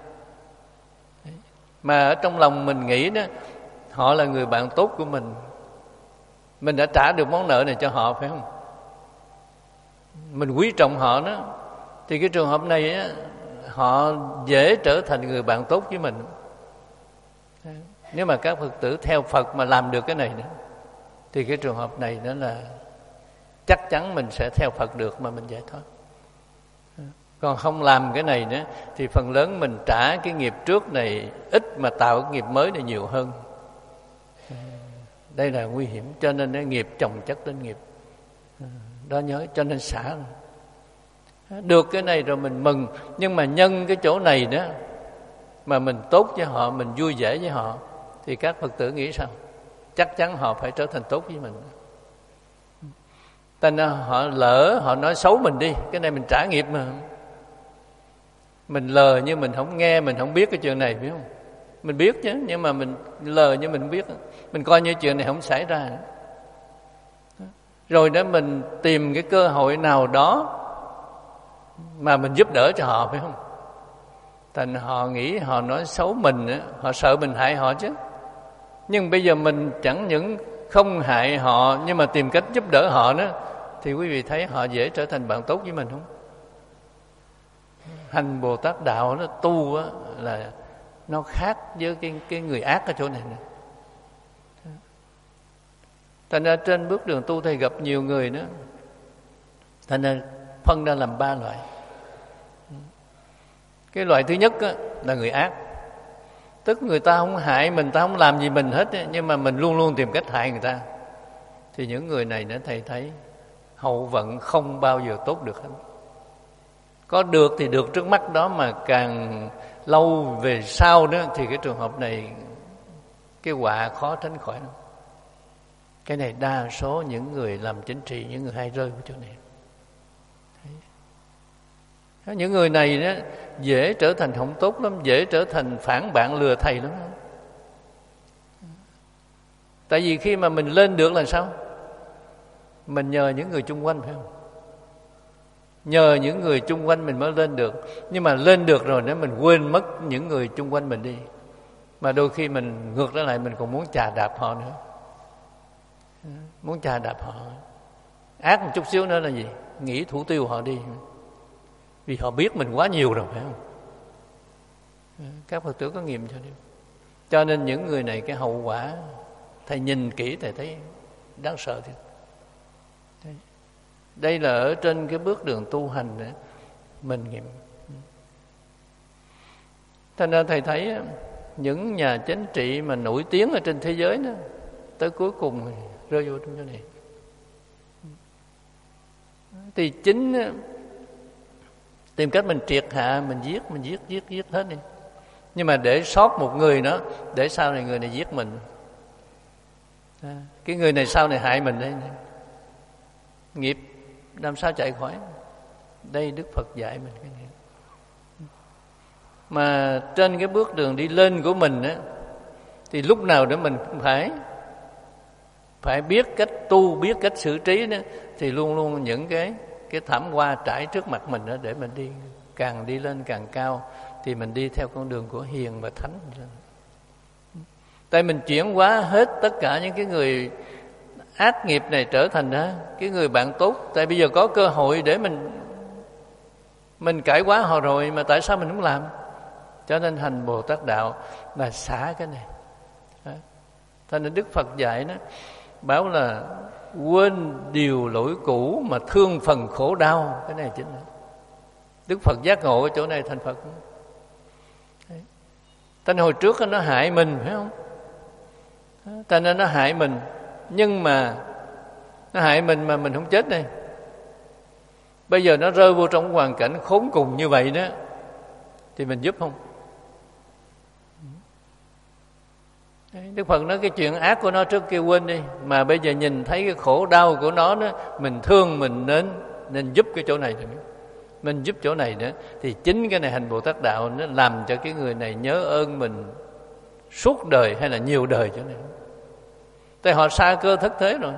Mà ở trong lòng mình nghĩ đó, họ là người bạn tốt của mình. Mình đã trả được món nợ này cho họ, phải không? Mình quý trọng họ đó. Thì cái trường hợp này á, họ dễ trở thành người bạn tốt với mình. Nếu mà các Phật tử theo Phật mà làm được cái này nữa, thì cái trường hợp này đó là chắc chắn mình sẽ theo Phật được mà mình giải thoát. Còn không làm cái này nữa thì phần lớn mình trả cái nghiệp trước này ít mà tạo cái nghiệp mới này nhiều hơn. Đây là nguy hiểm. Cho nên cái nghiệp chồng chất lên nghiệp. Đó nhớ, cho nên xả. Được cái này rồi mình mừng. Nhưng mà nhân cái chỗ này đó mà mình tốt với họ, mình vui vẻ với họ, thì các Phật tử nghĩ sao? Chắc chắn họ phải trở thành tốt với mình. Thành ra họ lỡ họ nói xấu mình đi, cái này mình trả nghiệp mà. Mình lờ như mình không nghe, mình không biết cái chuyện này, biết không? Mình biết chứ, nhưng mà mình lờ như mình không biết. Mình coi như chuyện này không xảy ra. Rồi đó mình tìm cái cơ hội nào đó mà mình giúp đỡ cho họ, phải không? Thành họ nghĩ họ nói xấu mình, họ sợ mình hại họ chứ. Nhưng bây giờ mình chẳng những không hại họ, nhưng mà tìm cách giúp đỡ họ nữa, thì quý vị thấy họ dễ trở thành bạn tốt với mình không? Hành Bồ Tát đạo nó tu á, là nó khác với cái, cái người ác ở chỗ này nè. Thành ra trên bước đường tu thầy gặp nhiều người nữa. Thành ra phân ra làm ba loại. Cái loại thứ nhất á, là người ác. Tức người ta không hại mình, ta không làm gì mình hết, nhưng mà mình luôn luôn tìm cách hại người ta. Thì những người này nữa thầy thấy hậu vận không bao giờ tốt được hết. Có được thì được trước mắt đó, mà càng lâu về sau đó thì cái trường hợp này cái họa khó tránh khỏi. Cái này đa số những người làm chính trị, những người hay rơi vào chỗ này. Đấy. Những người này đó dễ trở thành không tốt lắm, dễ trở thành phản bạn lừa thầy lắm. Tại vì khi mà mình lên được là sao? Mình nhờ những người chung quanh, phải không? Nhờ những người chung quanh mình mới lên được. Nhưng mà lên được rồi nếu mình quên mất những người chung quanh mình đi. Mà đôi khi mình ngược trở lại, mình còn muốn chà đạp họ nữa. Muốn chà đạp họ. Ác một chút xíu nữa là gì? Nghĩ thủ tiêu họ đi. Vì họ biết mình quá nhiều rồi, phải không? Các Phật tử có nghiệm cho điều. Cho nên những người này cái hậu quả thầy nhìn kỹ thầy thấy đáng sợ thiệt. Đây là ở trên cái bước đường tu hành để mình nghiệm. Thành ra thầy thấy những nhà chính trị mà nổi tiếng ở trên thế giới đó, tới cuối cùng rơi vô trong chỗ này. Thì chính tìm cách mình triệt hạ, mình giết, mình giết, giết, giết hết đi. Nhưng mà để sót một người nữa, để sau này người này giết mình. Cái người này sau này hại mình đây. Nghiệp làm sao chạy khỏi. Đây Đức Phật dạy mình cái này. Mà trên cái bước đường đi lên của mình á, thì lúc nào để mình cũng phải phải biết cách tu, biết cách xử trí đó, thì luôn luôn những cái cái thảm họa trải trước mặt mình đó, để mình đi càng đi lên càng cao, thì mình đi theo con đường của hiền và thánh. Tại mình chuyển hóa hết tất cả những cái người ác nghiệp này trở thành đó, cái người bạn tốt. Tại bây giờ có cơ hội để mình mình cải hóa họ rồi, mà tại sao mình không làm? Cho nên hành Bồ Tát đạo là xả cái này. Cho nên Đức Phật dạy đó, bảo là quên điều lỗi cũ mà thương phần khổ đau. Cái này chính là Đức Phật giác ngộ ở chỗ này thành Phật. Thành hồi trước nó hại mình, phải không? Thành ra nó hại mình, nhưng mà nó hại mình mà mình không chết đây. Bây giờ nó rơi vô trong hoàn cảnh khốn cùng như vậy đó, thì mình giúp không? Đức Phật nói cái chuyện ác của nó trước kia quên đi, mà bây giờ nhìn thấy cái khổ đau của nó đó, mình thương, mình nên nên giúp cái chỗ này thôi. Mình giúp chỗ này nữa, thì chính cái này hành Bồ Tát đạo nó làm cho cái người này nhớ ơn mình suốt đời hay là nhiều đời chỗ này. Tại họ xa cơ thất thế rồi.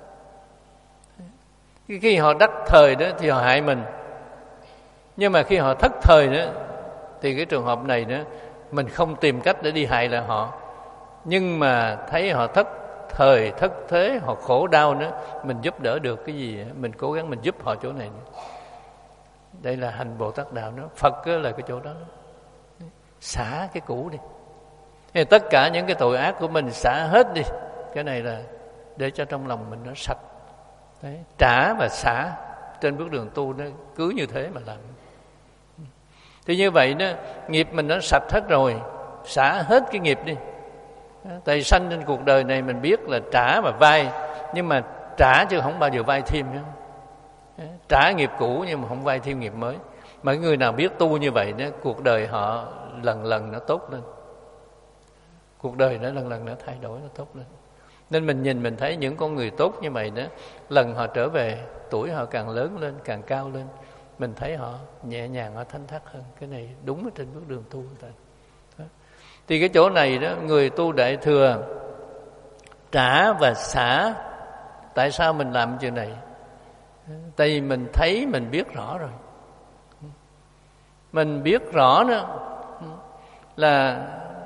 Khi họ đắc thời đó thì họ hại mình, nhưng mà khi họ thất thời nữa thì cái trường hợp này nữa, mình không tìm cách để đi hại lại họ, nhưng mà thấy họ thất thời thất thế, họ khổ đau nữa, mình giúp đỡ được cái gì, mình cố gắng mình giúp họ chỗ này nữa. Đây là hành Bồ Tát đạo đó. Phật là cái chỗ đó, xả cái cũ đi, thì tất cả những cái tội ác của mình xả hết đi. Cái này là để cho trong lòng mình nó sạch. Đấy, trả và xả trên bước đường tu nó cứ như thế mà làm. Thì như vậy đó, nghiệp mình nó sạch hết rồi, xả hết cái nghiệp đi. Tại sanh trên cuộc đời này mình biết là trả và vay, nhưng mà trả chứ không bao giờ vay thêm nữa. Trả nghiệp cũ nhưng mà không vay thêm nghiệp mới. Mà người nào biết tu như vậy đó, cuộc đời họ lần lần nó tốt lên. Cuộc đời nó lần lần nó thay đổi, nó tốt lên. Nên mình nhìn mình thấy những con người tốt như vậy đó, lần họ trở về, tuổi họ càng lớn lên, càng cao lên, mình thấy họ nhẹ nhàng, họ thanh thắt hơn. Cái này đúng ở trên bước đường tu người ta. Đó. Thì cái chỗ này đó, người tu Đại Thừa trả và xả. Tại sao mình làm chuyện này? Tại vì mình thấy, mình biết rõ rồi. Mình biết rõ đó là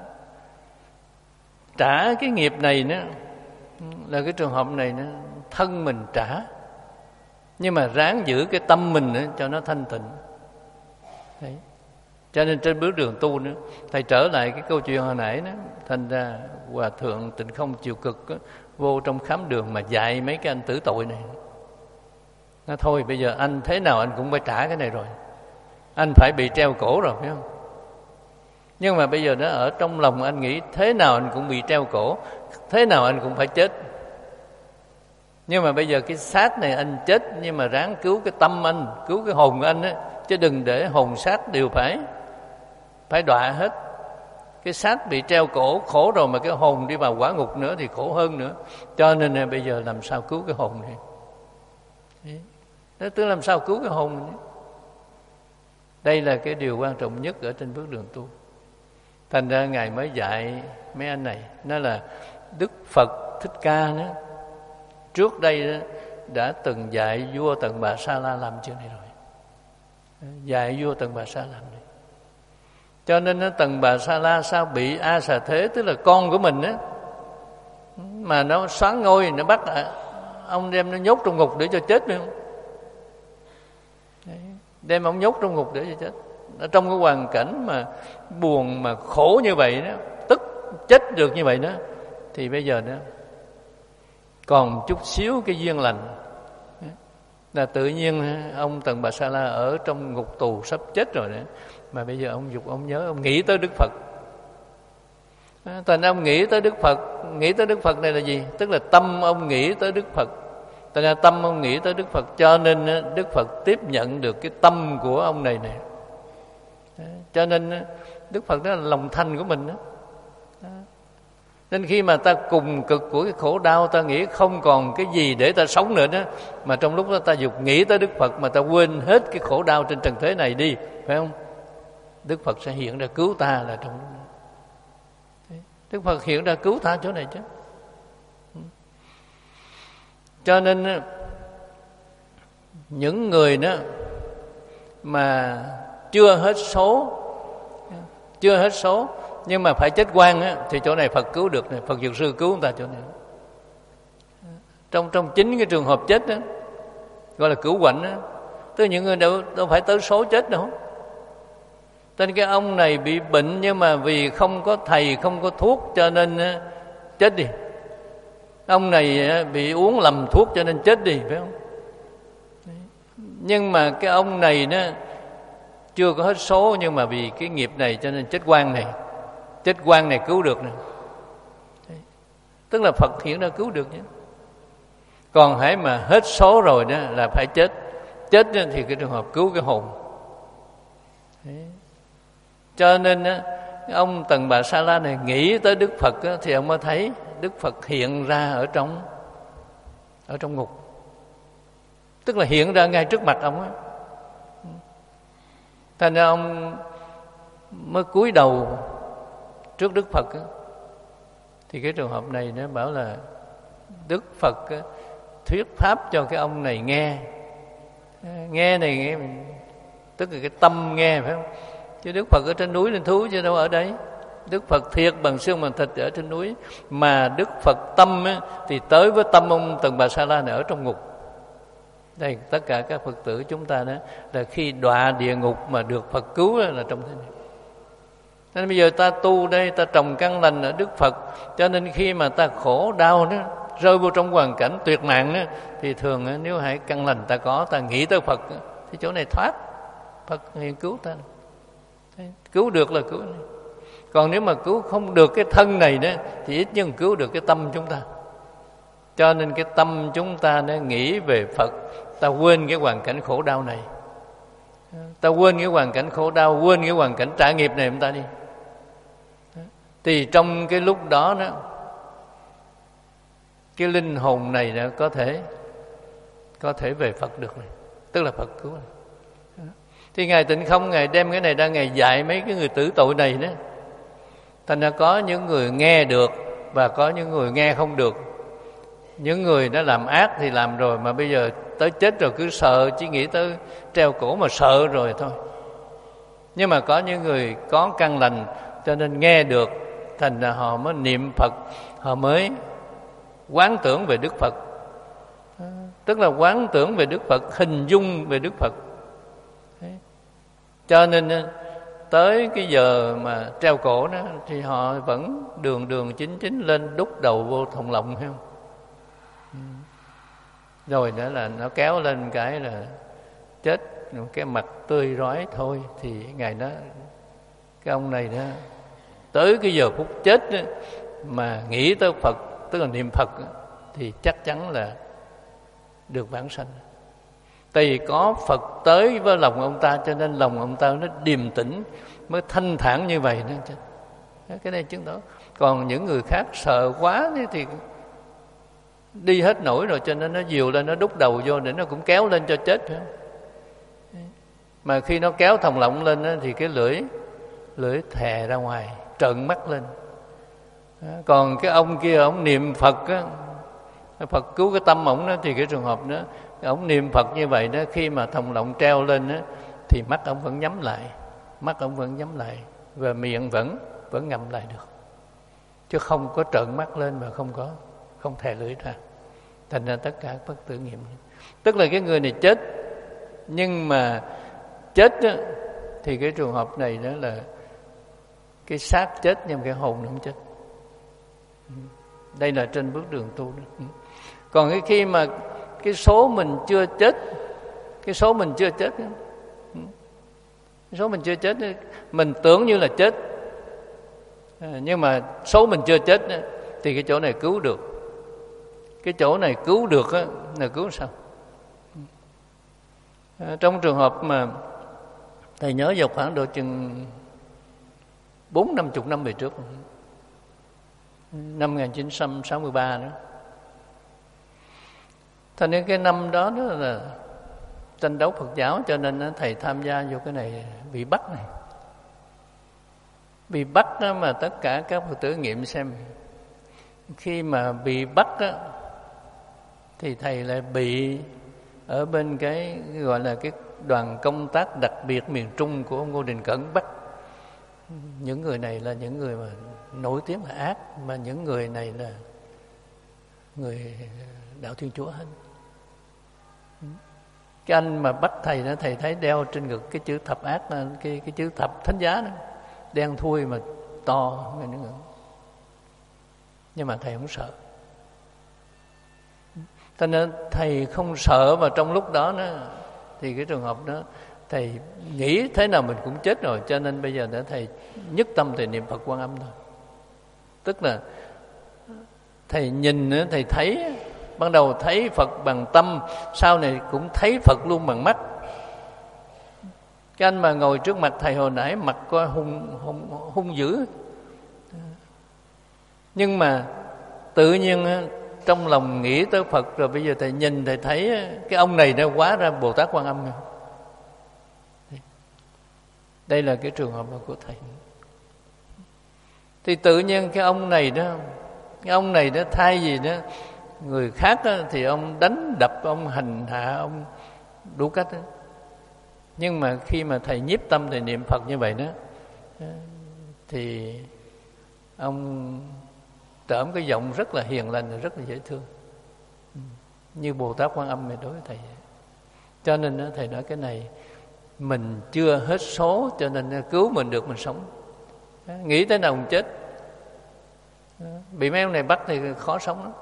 trả cái nghiệp này nữa, là cái trường hợp này nữa, thân mình trả, nhưng mà ráng giữ cái tâm mình nữa cho nó thanh tịnh. Đấy. Cho nên trên bước đường tu nữa, thầy trở lại cái câu chuyện hồi nãy đó, thành ra Hòa Thượng Tịnh Không Chịu Cực đó, vô trong khám đường mà dạy mấy cái anh tử tội này. Nói thôi bây giờ anh thế nào anh cũng phải trả cái này rồi, anh phải bị treo cổ rồi, phải không? Nhưng mà bây giờ nó ở trong lòng anh nghĩ thế nào anh cũng bị treo cổ, thế nào anh cũng phải chết. Nhưng mà bây giờ cái xác này anh chết, nhưng mà ráng cứu cái tâm anh, cứu cái hồn của anh á, chứ đừng để hồn xác đều phải phải đọa hết. Cái xác bị treo cổ khổ rồi, mà cái hồn đi vào quả ngục nữa thì khổ hơn nữa. Cho nên là bây giờ làm sao cứu cái hồn này? Đó, tức làm sao cứu cái hồn này? Đây là cái điều quan trọng nhất ở trên bước đường tu. Thành ra Ngài mới dạy mấy anh này, nó là Đức Phật Thích Ca nữa, trước đây đó, đã từng dạy vua Tần Bà Sa La làm chuyện này rồi. Dạy vua Tần Bà Sa làm này. Cho nên đó, Tần Bà Sa La sao bị A Xà Thế, tức là con của mình á, mà nó xoán ngôi, nó bắt ông đem nó nhốt trong ngục để cho chết, phải không? Đấy, đem ông nhốt trong ngục để cho chết. Ở trong cái hoàn cảnh mà buồn mà khổ như vậy đó, tức chết được như vậy đó, thì bây giờ đó còn chút xíu cái duyên lành là tự nhiên ông Tần Bà Sa La ở trong ngục tù sắp chết rồi đó, mà bây giờ ông dục, ông nhớ, ông nghĩ tới Đức Phật. Thành ông nghĩ tới Đức Phật. Nghĩ tới Đức Phật này là gì? Tức là tâm ông nghĩ tới Đức Phật. Thành ra tâm ông nghĩ tới Đức Phật, cho nên Đức Phật tiếp nhận được cái tâm của ông này này. Cho nên Đức Phật đó là lòng thành của mình đó. Nên khi mà ta cùng cực của cái khổ đau, ta nghĩ không còn cái gì để ta sống nữa đó, mà trong lúc đó ta dục nghĩ tới Đức Phật, mà ta quên hết cái khổ đau trên trần thế này đi, phải không? Đức Phật sẽ hiện ra cứu ta là trong lúc đó. Đức Phật hiện ra cứu ta chỗ này chứ. Cho nên những người đó mà chưa hết số, chưa hết số nhưng mà phải chết oan á, thì chỗ này Phật cứu được này, Phật Dược Sư cứu người ta chỗ này. Trong trong chính cái trường hợp chết đó, gọi là cửu quạnh á, tức là những người đâu đâu phải tới số chết đâu. Tên cái ông này bị bệnh, nhưng mà vì không có thầy, không có thuốc, cho nên chết đi. Ông này bị uống lầm thuốc cho nên chết đi, phải không? Nhưng mà cái ông này nó chưa có hết số, nhưng mà vì cái nghiệp này cho nên chết oan này. Chết oan này cứu được này. Tức là Phật hiện ra cứu được nhé. Còn hãy mà hết số rồi đó là phải chết. chết thì cái trường hợp cứu cái hồn. Đấy. Cho nên ông Tần Bà Sa La này nghĩ tới Đức Phật thì ông mới thấy Đức Phật hiện ra ở trong ở trong ngục, tức là hiện ra ngay trước mặt ông á. Thành ra ông mới cúi đầu trước Đức Phật á. Thì cái trường hợp này nó bảo là Đức Phật á, thuyết pháp cho cái ông này nghe. Nghe này nghe tức là cái tâm nghe, phải không? Chứ Đức Phật ở trên núi lên thú chứ đâu ở đấy. Đức Phật thiệt bằng xương bằng thịt ở trên núi, mà Đức Phật tâm á, thì tới với tâm ông Tần Bà Sa La này ở trong ngục. Đây tất cả các Phật tử chúng ta đó là khi đọa địa ngục mà được Phật cứu là trong thế này. Nên bây giờ ta tu đây, ta trồng căn lành ở Đức Phật, cho nên khi mà ta khổ đau đó, rơi vô trong hoàn cảnh tuyệt nạn đó, thì thường đó, nếu hãy căn lành ta có, ta nghĩ tới Phật thì chỗ này thoát, Phật hiện cứu ta. Thế, cứu được là cứu. Còn nếu mà cứu không được cái thân này đó, thì ít nhất cứu được cái tâm chúng ta. Cho nên cái tâm chúng ta nó nghĩ về Phật, ta quên cái hoàn cảnh khổ đau này, ta quên cái hoàn cảnh khổ đau, quên cái hoàn cảnh trả nghiệp này chúng ta đi. Thì trong cái lúc đó đó, cái linh hồn này đã có thể có thể về Phật được này, tức là Phật cứu này. Thì Ngài Tịnh Không, Ngài đem cái này ra, Ngài dạy mấy cái người tử tội này đó. Thành ra có những người nghe được và có những người nghe không được. Những người đã làm ác thì làm rồi, mà bây giờ tới chết rồi cứ sợ, chỉ nghĩ tới treo cổ mà sợ rồi thôi. Nhưng mà có những người có căn lành cho nên nghe được, thành ra họ mới niệm Phật, họ mới quán tưởng về Đức Phật. Tức là quán tưởng về Đức Phật, hình dung về Đức Phật. Cho nên tới cái giờ mà treo cổ đó thì họ vẫn đường đường chính chính lên đúc đầu vô thòng lọng, thấy không? Rồi nữa là nó kéo lên cái là chết, cái mặt tươi rói thôi. Thì Ngài đó, cái ông này đó, tới cái giờ phút chết đó, mà nghĩ tới Phật, tức là niệm Phật, thì chắc chắn là được vãng sanh. Tại vì có Phật tới với lòng ông ta, cho nên lòng ông ta nó điềm tĩnh, mới thanh thản như vậy đó. Cái này chứng tỏ. Còn những người khác sợ quá thì đi hết nổi rồi, cho nên nó dìu lên, nó đúc đầu vô để nó cũng kéo lên cho chết, phải không? Mà khi nó kéo thòng lọng lên đó, thì cái lưỡi lưỡi thè ra ngoài, trợn mắt lên. Còn cái ông kia, ông niệm Phật á, Phật cứu cái tâm ổng đó, thì cái trường hợp đó, ổng niệm Phật như vậy đó, khi mà thòng lọng treo lên đó, thì mắt ổng vẫn nhắm lại, mắt ổng vẫn nhắm lại, và miệng vẫn vẫn ngậm lại được, chứ không có trợn mắt lên và không có không thè lưỡi ra. Thành ra tất cả các Phật tử nghiệm. Tức là cái người này chết, nhưng mà chết đó, thì cái trường hợp này đó là cái xác chết nhưng cái hồn nó không chết. Đây là trên bước đường tu đó. Còn cái khi mà cái số mình chưa chết, cái số mình chưa chết, cái số mình chưa chết, mình tưởng như là chết, nhưng mà số mình chưa chết thì cái chỗ này cứu được. Cái chỗ này cứu được á, là cứu sao? Trong trường hợp mà thầy nhớ vào khoảng độ chừng bốn năm chục năm về trước, năm một nghìn chín trăm sáu mươi ba đó. Thành nên cái năm đó, đó là tranh đấu Phật giáo, cho nên thầy tham gia vô cái này, bị bắt này. Bị bắt đó, mà tất cả các Phật tử nghiệm xem, khi mà bị bắt đó, thì thầy lại bị ở bên cái gọi là cái đoàn công tác đặc biệt miền Trung của ông Ngô Đình Cẩn bắt. Những người này là những người mà nổi tiếng là ác, mà những người này là người đạo Thiên Chúa hết. Cái anh mà bắt thầy đó, thầy thấy đeo trên ngực cái chữ thập ác, cái cái chữ thập thánh giá đó, đen thui mà to, nhưng mà thầy không sợ. Cho nên thầy không sợ, và trong lúc đó đó thì cái trường hợp đó thầy nghĩ thế nào mình cũng chết rồi, cho nên bây giờ để thầy nhất tâm thầy niệm Phật Quan Âm thôi. Tức là thầy nhìn, thầy thấy Ban đầu thấy Phật bằng tâm, sau này cũng thấy Phật luôn bằng mắt. Cái anh mà ngồi trước mặt thầy hồi nãy mặt có hung, hung, hung dữ, nhưng mà tự nhiên trong lòng nghĩ tới Phật, rồi bây giờ thầy nhìn thầy thấy cái ông này nó hóa ra Bồ Tát Quan Âm. Đây là cái trường hợp của thầy. Thì tự nhiên cái ông này đó, cái ông này đó thay vì đó người khác đó, thì ông đánh đập, ông hành hạ, ông đủ cách đó. Nhưng mà khi mà thầy nhiếp tâm, thầy niệm Phật như vậy đó, thì ông trởm cái giọng rất là hiền lành, rất là dễ thương, như Bồ Tát Quan Âm này đối với thầy. Cho nên đó, thầy nói cái này mình chưa hết số, cho nên cứu mình được, mình sống. Nghĩ tới nào mình chết. Bị mấy ông này bắt thì khó sống lắm.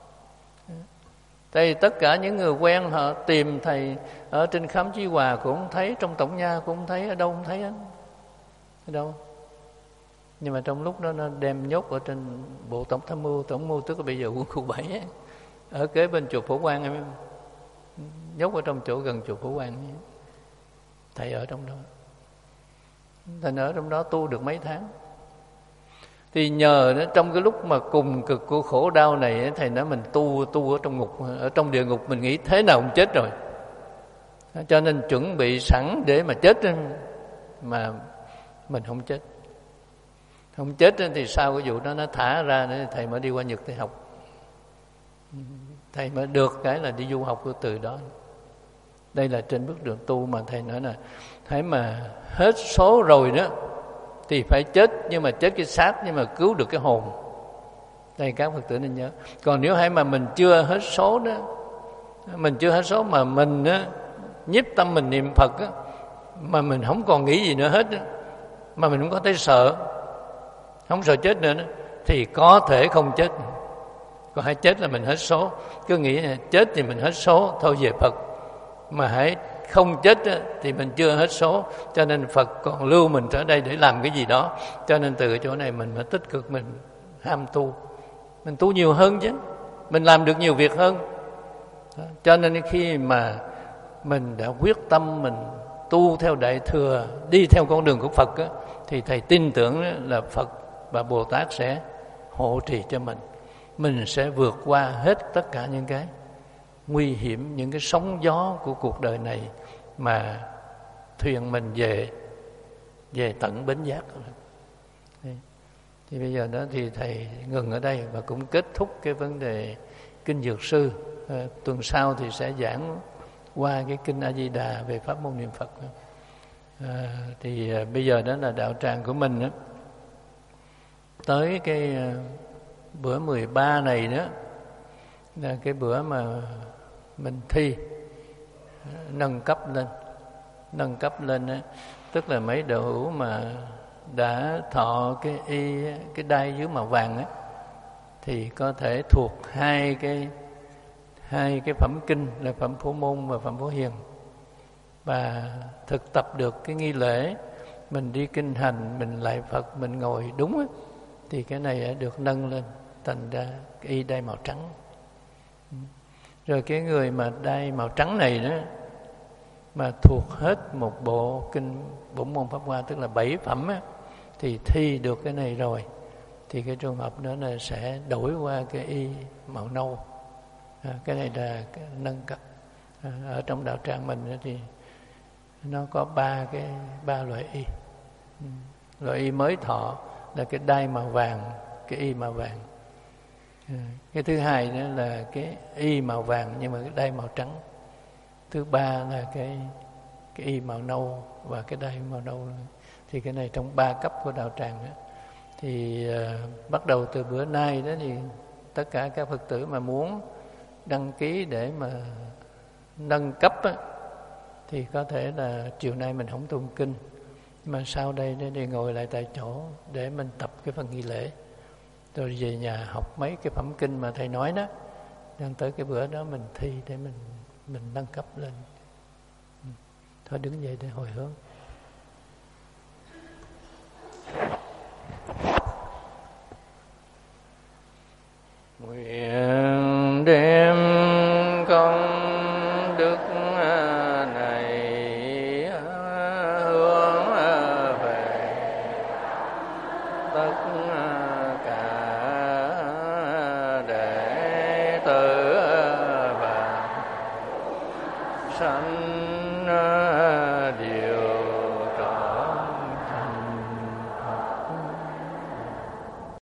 Tại tất cả những người quen họ tìm thầy ở trên Khám Chí Hòa cũng không thấy, trong Tổng Nha cũng không thấy, ở đâu không thấy hết. Ở đâu? Nhưng mà trong lúc đó nó đem nhốt ở trên Bộ Tổng Tham mưu, Tổng mưu tức là bây giờ quân khu bảy ấy, ở kế bên chùa Phổ Quang em, nhốt ở trong chỗ gần chùa Phổ Quang ấy. Thầy ở trong đó, thầy ở trong đó tu được mấy tháng. Thì nhờ đó, trong cái lúc mà cùng cực của khổ đau này, thầy nói mình tu tu ở trong ngục, ở trong địa ngục mình nghĩ thế nào cũng chết rồi, cho nên chuẩn bị sẵn để mà chết, mà mình không chết. Không chết thì sau cái vụ đó nó thả ra, để thầy mới đi qua Nhật thầy học. Thầy mới được cái là đi du học của từ đó. Đây là trên bước đường tu mà thầy nói là thấy mà hết số rồi đó thì phải chết, nhưng mà chết cái xác nhưng mà cứu được cái hồn. Đây các Phật tử nên nhớ. Còn nếu hay mà mình chưa hết số đó, mình chưa hết số mà mình á, nhiếp tâm mình niệm Phật á, mà mình không còn nghĩ gì nữa hết á, mà mình không có thấy sợ, không sợ chết nữa đó, thì có thể không chết. Còn hãy chết là mình hết số. Cứ nghĩ là chết thì mình hết số, thôi về Phật. Mà hãy không chết thì mình chưa hết số, cho nên Phật còn lưu mình ở đây để làm cái gì đó. Cho nên từ cái chỗ này mình phải tích cực, mình ham tu, mình tu nhiều hơn chứ, mình làm được nhiều việc hơn. Cho nên khi mà mình đã quyết tâm mình tu theo Đại Thừa, đi theo con đường của Phật á, thì thầy tin tưởng là Phật và Bồ Tát sẽ hộ trì cho mình. Mình sẽ vượt qua hết tất cả những cái nguy hiểm, những cái sóng gió của cuộc đời này, mà thuyền mình về về tận bến giác. Thì bây giờ đó thì thầy ngừng ở đây và cũng kết thúc cái vấn đề kinh Dược Sư. À, tuần sau thì sẽ giảng qua cái kinh A Di Đà về pháp môn niệm Phật. À, thì à, bây giờ đó là đạo tràng của mình đó, tới cái à, bữa mười ba này đó là cái bữa mà mình thi nâng cấp lên, nâng cấp lên đó, tức là mấy đạo hữu mà đã thọ cái y cái đai dưới màu vàng á, thì có thể thuộc hai cái hai cái phẩm kinh là phẩm Phổ Môn và phẩm Phổ Hiền, và thực tập được cái nghi lễ mình đi kinh hành, mình lạy Phật, mình ngồi đúng á, thì cái này được nâng lên thành ra cái y đai màu trắng. Rồi cái người mà đai màu trắng này đó mà thuộc hết một bộ kinh Bổn Môn Pháp Hoa, tức là bảy phẩm á, thì thi được cái này rồi, thì cái trường hợp đó là sẽ đổi qua cái y màu nâu. À, cái này là cái nâng cấp. À, ở trong đạo tràng mình đó thì nó có ba cái ba loại y. Ừ. Loại y mới thọ là cái đai màu vàng, cái y màu vàng. À, cái thứ hai đó là cái y màu vàng nhưng mà cái đai màu trắng. Thứ ba là cái cái y màu nâu và cái đai màu nâu. Thì cái này trong ba cấp của đạo tràng đó. Thì uh, bắt đầu từ bữa nay đó thì tất cả các Phật tử mà muốn đăng ký để mà nâng cấp á, thì có thể là chiều nay mình không tụng kinh, mà sau đây để ngồi lại tại chỗ để mình tập cái phần nghi lễ, rồi về nhà học mấy cái phẩm kinh mà thầy nói đó, nên tới cái bữa đó mình thi để mình mình nâng cấp lên. Thôi đứng dậy để hồi hướng.